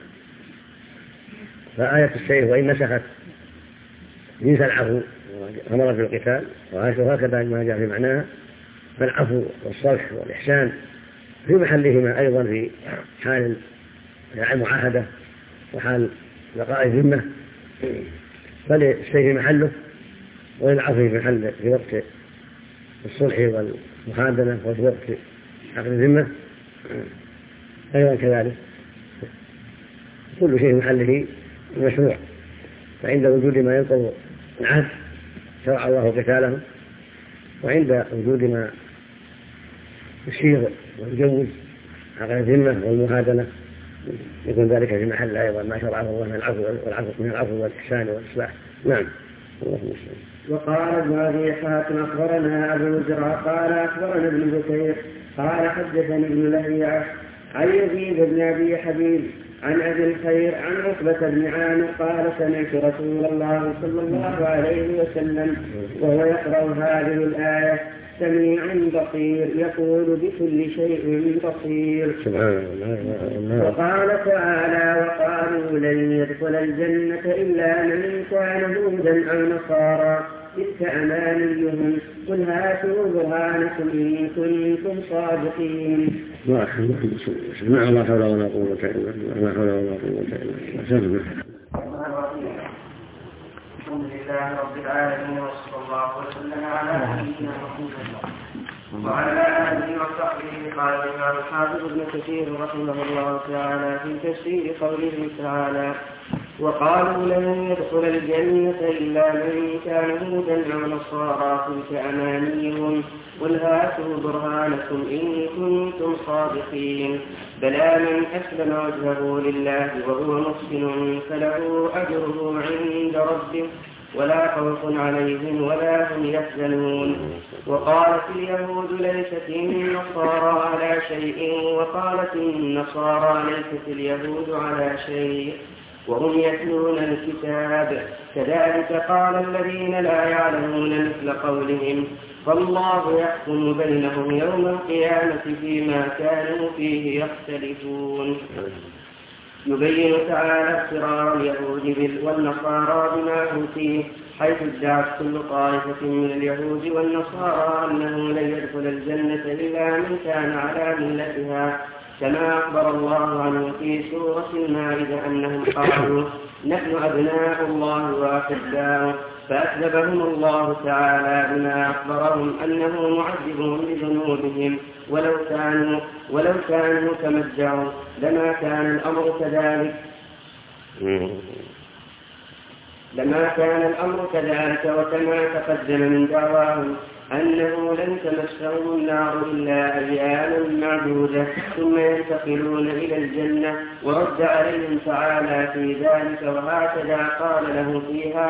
فآية السيف وإن نسخت جنس العفو أمر في القتال، وهكذا ما جاء في معناها، فالعفو والصلح والإحسان في محلهما أيضا في حال المعاهدة وحال بقاء الذمة، فللسيف محله وللعفو في محل في وقت الصلح والمحادنة وفي وقت عقد الذمة أيضا كذلك، كل شيء محله مشروع. فعند وجود ما ينقض العهد شرع الله قتاله، وعند وجود ما يشير ويجوز عقد الذمة والمهادنة يكون ذلك في محل أيضا ما شرعه الله من العفو والإحسان والإصلاح. نعم. وقال ابن أبي حاتم أخبرنا أبو زرع قال أخبرنا ابن بكير قال حدثني ابن لهيعة عن يزيد بن أبي حبيب عن أبي الخير عن عقبة بن عامر قال سمعت رسول الله صلى الله عليه وسلم وهو يقرأ هذه الآية سميع بصير يقول بكل شيء بصير. وقال تعالى وقالوا لن يدخل الجنة إلا من كان هودا أو نصارى تلك أمانيهم قل هاتوا برهانكم إن كنتم صادقين. ما حول ولا قوة إلا بالله. الحمد لله رب العالمين وصلى الله وسلم على نبينا محمد وعلى آله وصحبه. قال الإمام الحافظ ابن كثير رحمه الله تعالى في تفسير قوله تعالى وقالوا لن يدخل الجنة إلا من كان هودا أو نصارى تلك أمانيهم قل هاتوا برهانكم إن كنتم صادقين. بلى من أسلم وجهه لله وهو محسن فله أجره عند ربه ولا خوف عليهم ولا هم يحزنون. وقالت اليهود ليست النصارى على شيء وقالت النصارى ليست اليهود على شيء وهم يتلون الكتاب كذلك قال الذين لا يعلمون مثل قولهم فالله يحكم بينهم يوم القيامة فيما كانوا فيه يختلفون. يبين تعالى اضطرار اليهود والنصارى بما هم فيه، حيث ادعت كل طائفة من اليهود والنصارى أنه لن يدخل الجنة إلا من كان على ملتها، كما أخبر الله عنه في سورة المائدة أنهم قالوا نحن أبناء الله وأحباؤه، فأكذبهم الله تعالى بما أخبرهم أنه معذبهم بذنوبهم ولو كانوا كما ادعوا لما كان الأمر كذلك وكما تقدم من دعواهم أنه لن تمسهم النار إلا أياما معدودة ثم ينتقلون إلى الجنة، ورد عليهم تعالى في ذلك وهكذا قال له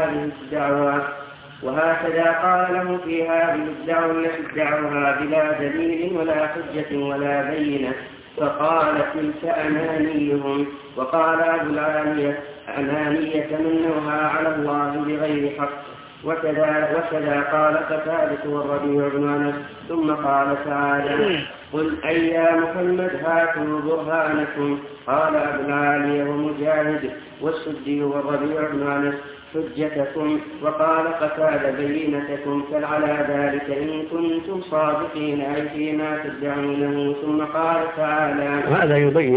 في هذه الدعوة التي ادعوها بلا دليل ولا حجة ولا بينة، فقال تلك أمانيهم. وقال أبو العالية أمانية تمنوها على الله بغير حق. وكذا قال قتادة والربيع بن أنس. ثم قال تعالى قل أي يا محمد هاتوا برهانكم. قال أبو العالية ومجاهد والسدي والربيع بن أنس حجتكم. وقال قتادة بينتكم، فعلى ذلك إن كنتم صادقين أي فيما تدعونه. ثم قال تعالى وهذا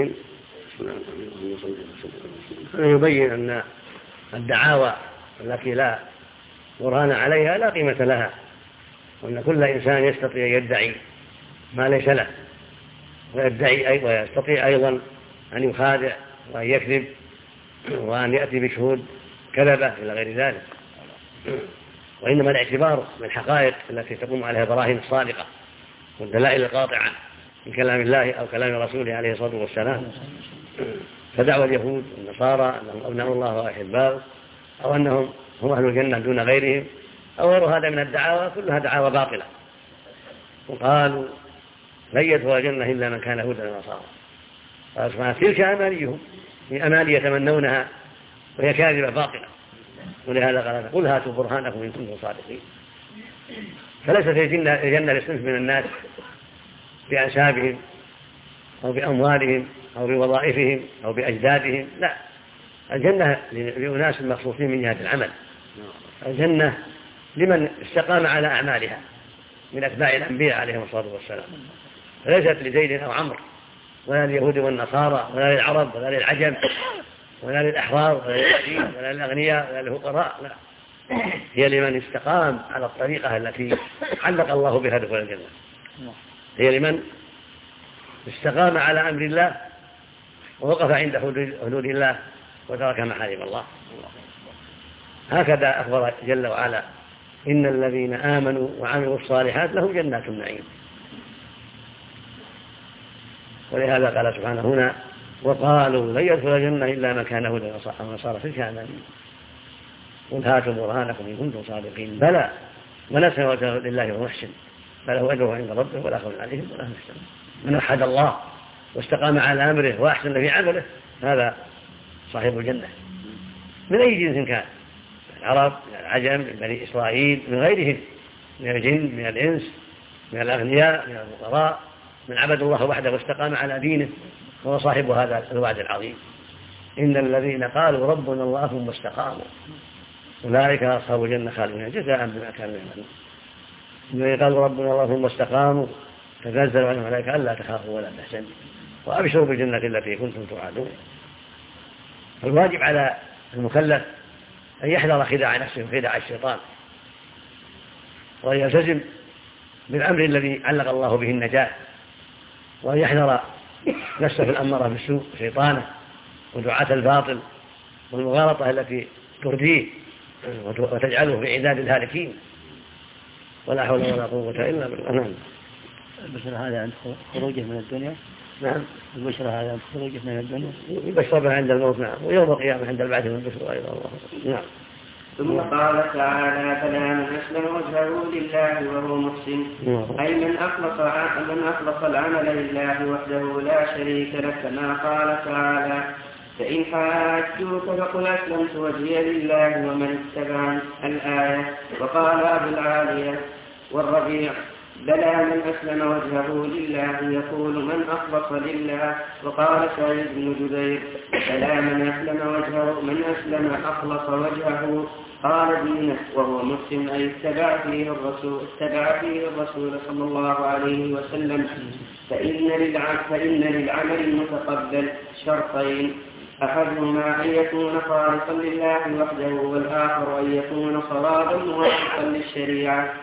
يبين أن الدعاوى التي لا برهان عليها لا قيمة لها، وأن كل إنسان يستطيع يدعي ما ليس له، ويستطيع أيضا أن يخادع وأن يكذب وأن يأتي بشهود كذبة إلى غير ذلك. وإنما الاعتبار بالحقائق التي تقوم عليها براهين الصادقة والدلائل القاطعة من كلام الله أو كلام رسوله عليه الصلاة والسلام. فدعوى اليهود والنصارى أنهم أبناء الله وأحباؤه أو أنهم هم أهل الجنة دون غيرهم أو غير هذا من الدعاوى كلها دعاوى باطلة. وقالوا لن يدخل الجنة إلا من كان هودا ونصارى. قال سبحانه تلك أمانيهم، هي أماني يتمنونها وهي كاذبة باطلة. ولهذا قال قل هاتوا برهانكم إن كنتم صادقين. فليست الجنة لصنف من الناس بأنسابهم أو بأموالهم أو بوظائفهم أو بأجدادهم، لا، الجنة لأناس مخصوصين من جهة العمل. الجنة لمن استقام على أعمالها من أتباع الأنبياء عليهم الصلاة والسلام، فليست لزيد أو عمرو ولا لليهود والنصارى ولا للعرب ولا للعجم ولا للأحرار ولا للعبيد ولا للأغنياء ولا للفقراء، لا، هي لمن استقام على الطريقة التي علق الله بها دخول الجنة. هي لمن استقام على أمر الله ووقف عند حدود الله وترك محارم الله. هكذا أخبر جل وعلا إن الذين آمنوا وعملوا الصالحات لهم جنات النعيم. ولهذا قال سبحانه هنا وقالوا لن يدخل الجنة إلا من كان هودا أو نصارى تلك أمانيهم قل هاتوا برهانكم إن كنتم صادقين بلى من أسلم وجهه لله وهو محسن فله أجره عند ربه ولا خوف عليهم ولا هم يحزنون. من وحد الله واستقام على أمره وأحسن في عمله هذا صاحب الجنة من أي جنس كان، العرب من العجم من بني إسرائيل من غيرهم من الجن من الإنس من الأغنياء من الفقراء من عبد الله وحده واستقام على دينه، هو صاحب هذا الوعد العظيم. إن الذين قالوا ربنا الله ثم استقاموا أولئك أصحاب الجنة خالدون جزاء بما كانوا يعملون. الذين قالوا ربنا الله ثم استقاموا تنزل عليهم الملائكة ألا تخافوا ولا تحزنوا وأبشروا بالجنة التي كنتم توعدون. فالواجب على المكلف أن يحذر خداع نفسه وخداع الشيطان وأن يلتزم بالأمر الذي علق الله به النجاة، وأن يحذر نفسه الأمارة بالسوء شيطانه ودعاة الباطل والمغالطة التي ترديه وتجعله في عداد الهالكين. ولا حول ولا قوة إلا بالله. البشر هذا عند خروجه من الدنيا. نعم. البشر هذا عند خروجه من الدنيا. يبشر به عند الموت. نعم. ويوم القيامة عند البعث من البشر أيضا الله. نعم. ثم قال تعالى فلا من أسلم وجهه لله وهو محسن أي من أخلص العمل لله وحده لا شريك له كما قال تعالى فإن حاجوك فقل أسلمت وجهي لله ومن اتبعني الآية. وقال أبو العالية والربيع بلى من أسلم وجهه لله يقول من أخلص لله. وقال سعيد بن جبير بلى من أسلم أخلص وجهه قال دينه وهو مسلم أي اتبع فيه الرسول صلى الله عليه وسلم. فإن للعمل المتقبل شرطين أحدهما أن يكون خالصا لله وحده والآخر أن يكون صوابا موافقا للشريعة.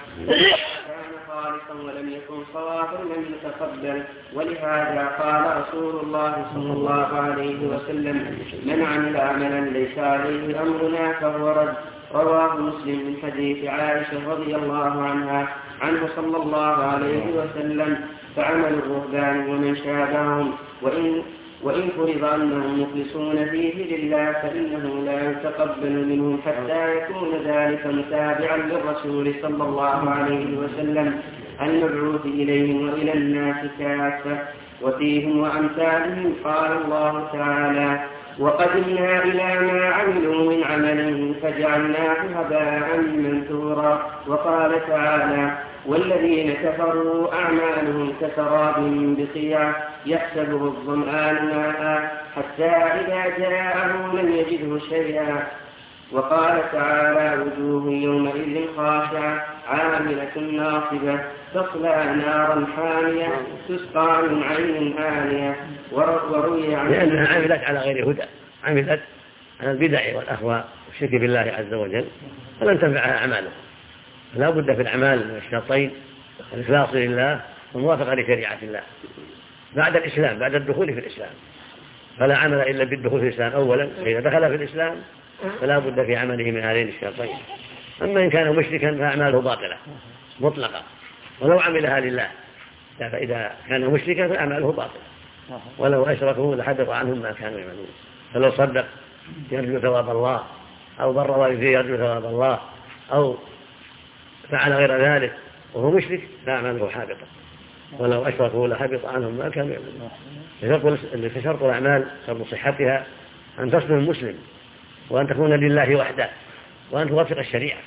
خالصا ولم يكن صوابا لم يتقبل. ولهذا قال رسول الله صلى الله عليه وسلم من عمل عملا ليس عليه أمرنا فهو رد. رواه مسلم من حديث عائشة رضي الله عنه صلى الله عليه وسلم فعمل الرهبان ومن شابههم وإن فرض أنهم مخلصون فيه لله فإنه لا يتقبل منهم حتى يكون ذلك متابعا للرسول صلى الله عليه وسلم المبعوث إليهم وإلى الناس كافة وفيهم وأمثالهم. قال الله تعالى وقدمنا إلى ما عملوا من عمل فجعلناه هباء منثورا. وقال تعالى والذين كفروا أعمالهم كسراب بقيع يحسبه الظمآن ماء حتى إذا جاءه لم يجده شيئا. وقال تعالى وجوه يومئذ خاشعة عاملة ناصبة تصلى نارا حامية تسقى من عين آنية. وروي عنه لأنها عملت على غير هدى، عملت على البدع والأهواء والشرك بالله عز وجل فلن تنفعها أعماله. لا بد في الأعمال من الشرطين الإخلاص لله والموافقة لشريعة الله بعد الإسلام، بعد الدخول في الإسلام. فلا عمل إلا بالدخول في الإسلام أولا، فإذا دخل في الإسلام فلا بد في عمله من هذين الشرطين. أما إن كان مشركا فأعماله باطلة مطلقة ولو عملها لله، فإذا كان مشركا فأعماله باطلة ولو أشركوا لحبط عنهم ما كانوا يعملون. فلو صدق يرجو ثواب الله أو بر والديه يرجو ثواب الله أو فعل غير ذلك وهو مشرك فأعماله حابطة ولو أشركوا لحبط عنهم ما كانوا يعملون. فشرط الأعمال شرط صحتها أن تصل المسلم وأن تكون لله وحده وأن توافق الشريعة.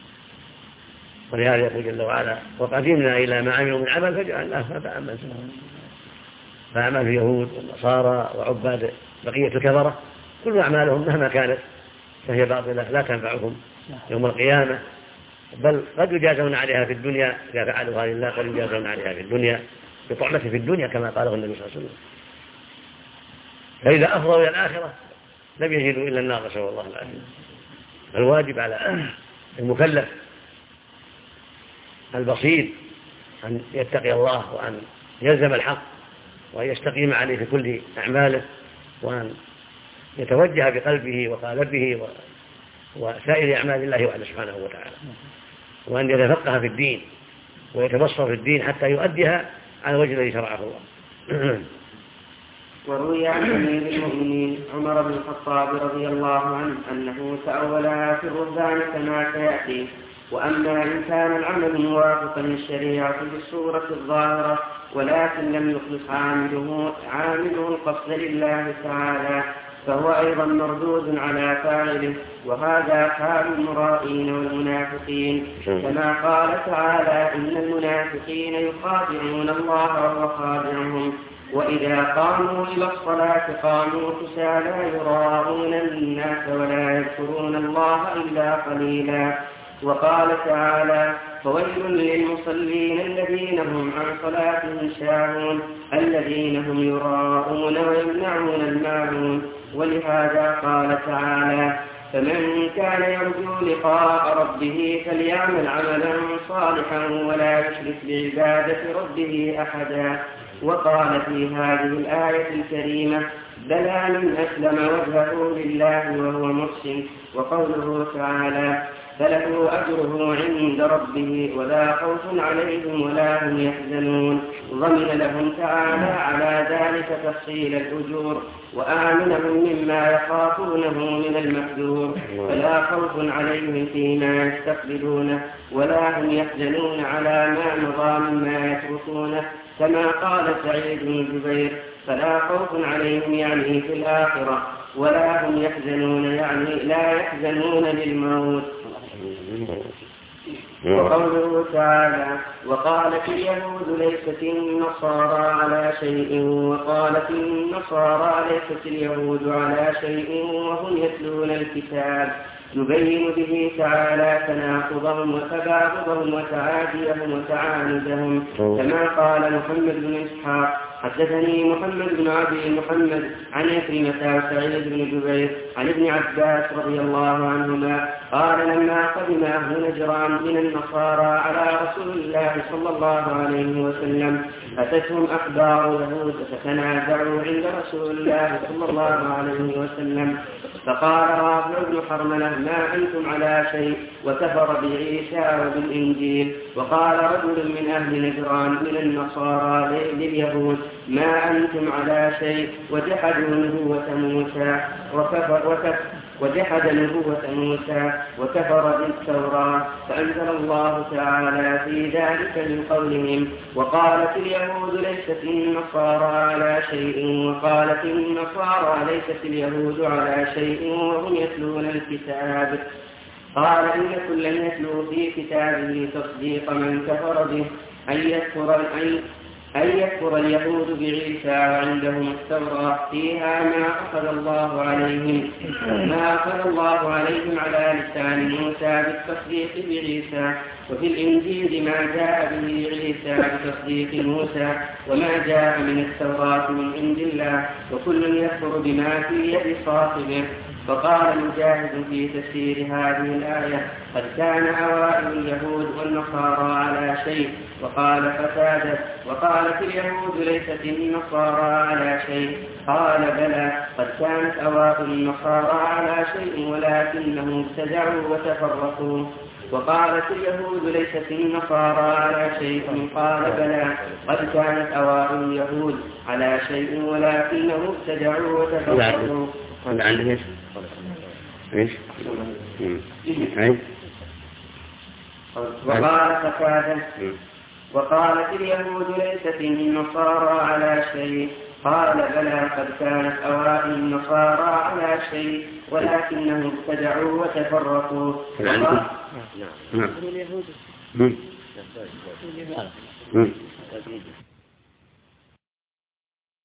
ولهذا يقول جل وعلا وقدمنا إلى ما عملوا من عمل فجعلناه هباء منثورا. فأعمال اليهود والنصارى وعباد بقية الكفرة كل أعمالهم مهما كانت فهي باطلة لا تنفعهم يوم القيامة، بل قد يجازون عليها في الدنيا إذا فعلوها لله، قد يجازون عليها في الدنيا بطعمة في الدنيا كما قاله النبي صلى الله عليه وسلم. فإذا أفضوا إلى الآخرة لم يجدوا إلا النار نسأل الله العافية. الواجب على المكلف البصير أن يتقي الله وأن يلزم الحق وأن يستقيم عليه في كل أعماله وأن يتوجه بقلبه وقالبه وسائر أعمال الله وحده سبحانه وتعالى، وأن يتفقه في الدين ويتبصر في الدين حتى يؤديها على وجه الذي شرعه الله. وروي عن أمير المؤمنين عمر بن الخطاب رضي الله عنه أنه تأولها في الرهبان كما سيأتي. وأما إن كان العمل موافقا للشريعة بالصورة الظاهرة ولكن لم يخلص عامله القصد لله تعالى فهو أيضا مردود على فاعله. وهذا حال المرائين والمنافقين كما قال تعالى إن المنافقين يخادعون الله وهو خادعهم وإذا قاموا إلى الصلاة قاموا كسالى يراءون الناس ولا يذكرون الله إلا قليلا. وقال تعالى فويل للمصلين الذين هم عن صلاتهم ساهون الذين هم يراءون ويمنعون الماعون. ولهذا قال تعالى فمن كان يرجو لقاء ربه فليعمل عملا صالحا ولا يشرك بعبادة ربه أحدا. وقال في هذه الآية الكريمة بلى من أسلم وجهه لله وهو محسن. وقوله تعالى فله أجره عند ربه ولا خوف عليهم ولا هم يحزنون. ضمن لهم تعالى على ذلك تفصيل الأجور وآمنهم مما يخافونه من المحذور، فلا خوف عليهم فيما يستقبلونه ولا هم يحزنون على ما مضى مما يتركونه، كما قال سعيد بن جبير: فلا خوف عليهم يعني في الآخرة، ولا هم يحزنون يعني لا يحزنون للموت. وقوله تعالى: وقالت اليهود ليست النصارى على شيء، وقالت النصارى ليست اليهود على شيء وهم يتلون الكتاب، يبين به تعالى تناقضهم وتباغضهم وتعاديهم وتعاندهم، كما قال محمد بن إسحاق: حدثني محمد بن أبي محمد عن عكرمة سعيد بن جبير عن ابن عباس رضي الله عنهما قال: لما قدم أهل نجران من النصارى على رسول الله صلى الله عليه وسلم أتتهم أخبار يهود فتنازعوا عند رسول الله صلى الله عليه وسلم، فقال رافع بن حرملة: ما أنتم على شيء، وكفر بعيسى وبالإنجيل. وقال رجل من أهل نجران من النصارى لليهود: ما أنتم على شيء، وجحدوا نبوة موسى وكفر بالتوراة. فأنزل الله تعالى في ذلك من قولهم: وقالت اليهود ليست النصارى على شيء، وقالت النصارى ليست اليهود على شيء وهم يتلون الكتاب. قال: إن كلا يتلو في كتابه تصديق من كفر به، أن يكفر اليهود بعيسى وعندهم التوراة فيها ما أخذ الله عليهم على لسان موسى بالتصديق بعيسى، وفي الإنجيل ما جاء به عيسى بتصديق موسى، وما جاء من التوراة من عند الله، وكل يكفر بما في يد صاحبه. فقال مجاهد في تفسير هذه الآية: قد كان أوائل اليهود والنصارى على شيء. وقال قتادة: وقالت اليهود ليست النصارى على شيء. قال: بلى، قد كانت أوائل النصارى على شيء ولكنهم ابتدعوا وتفرقوا. وقالت اليهود ليست النصارى على شيء. قال: بلى، قد كانت أوائل اليهود على شيء ولكنهم ابتدعوا وتفرقوا. عندك ايش؟ وقال قتادة: وقالت اليهود ليست النصارى على شيء. قال: بلى، قد كانت أوائل النصارى على شيء ولكنهم ابتدعوا وتفرقوا. نعم.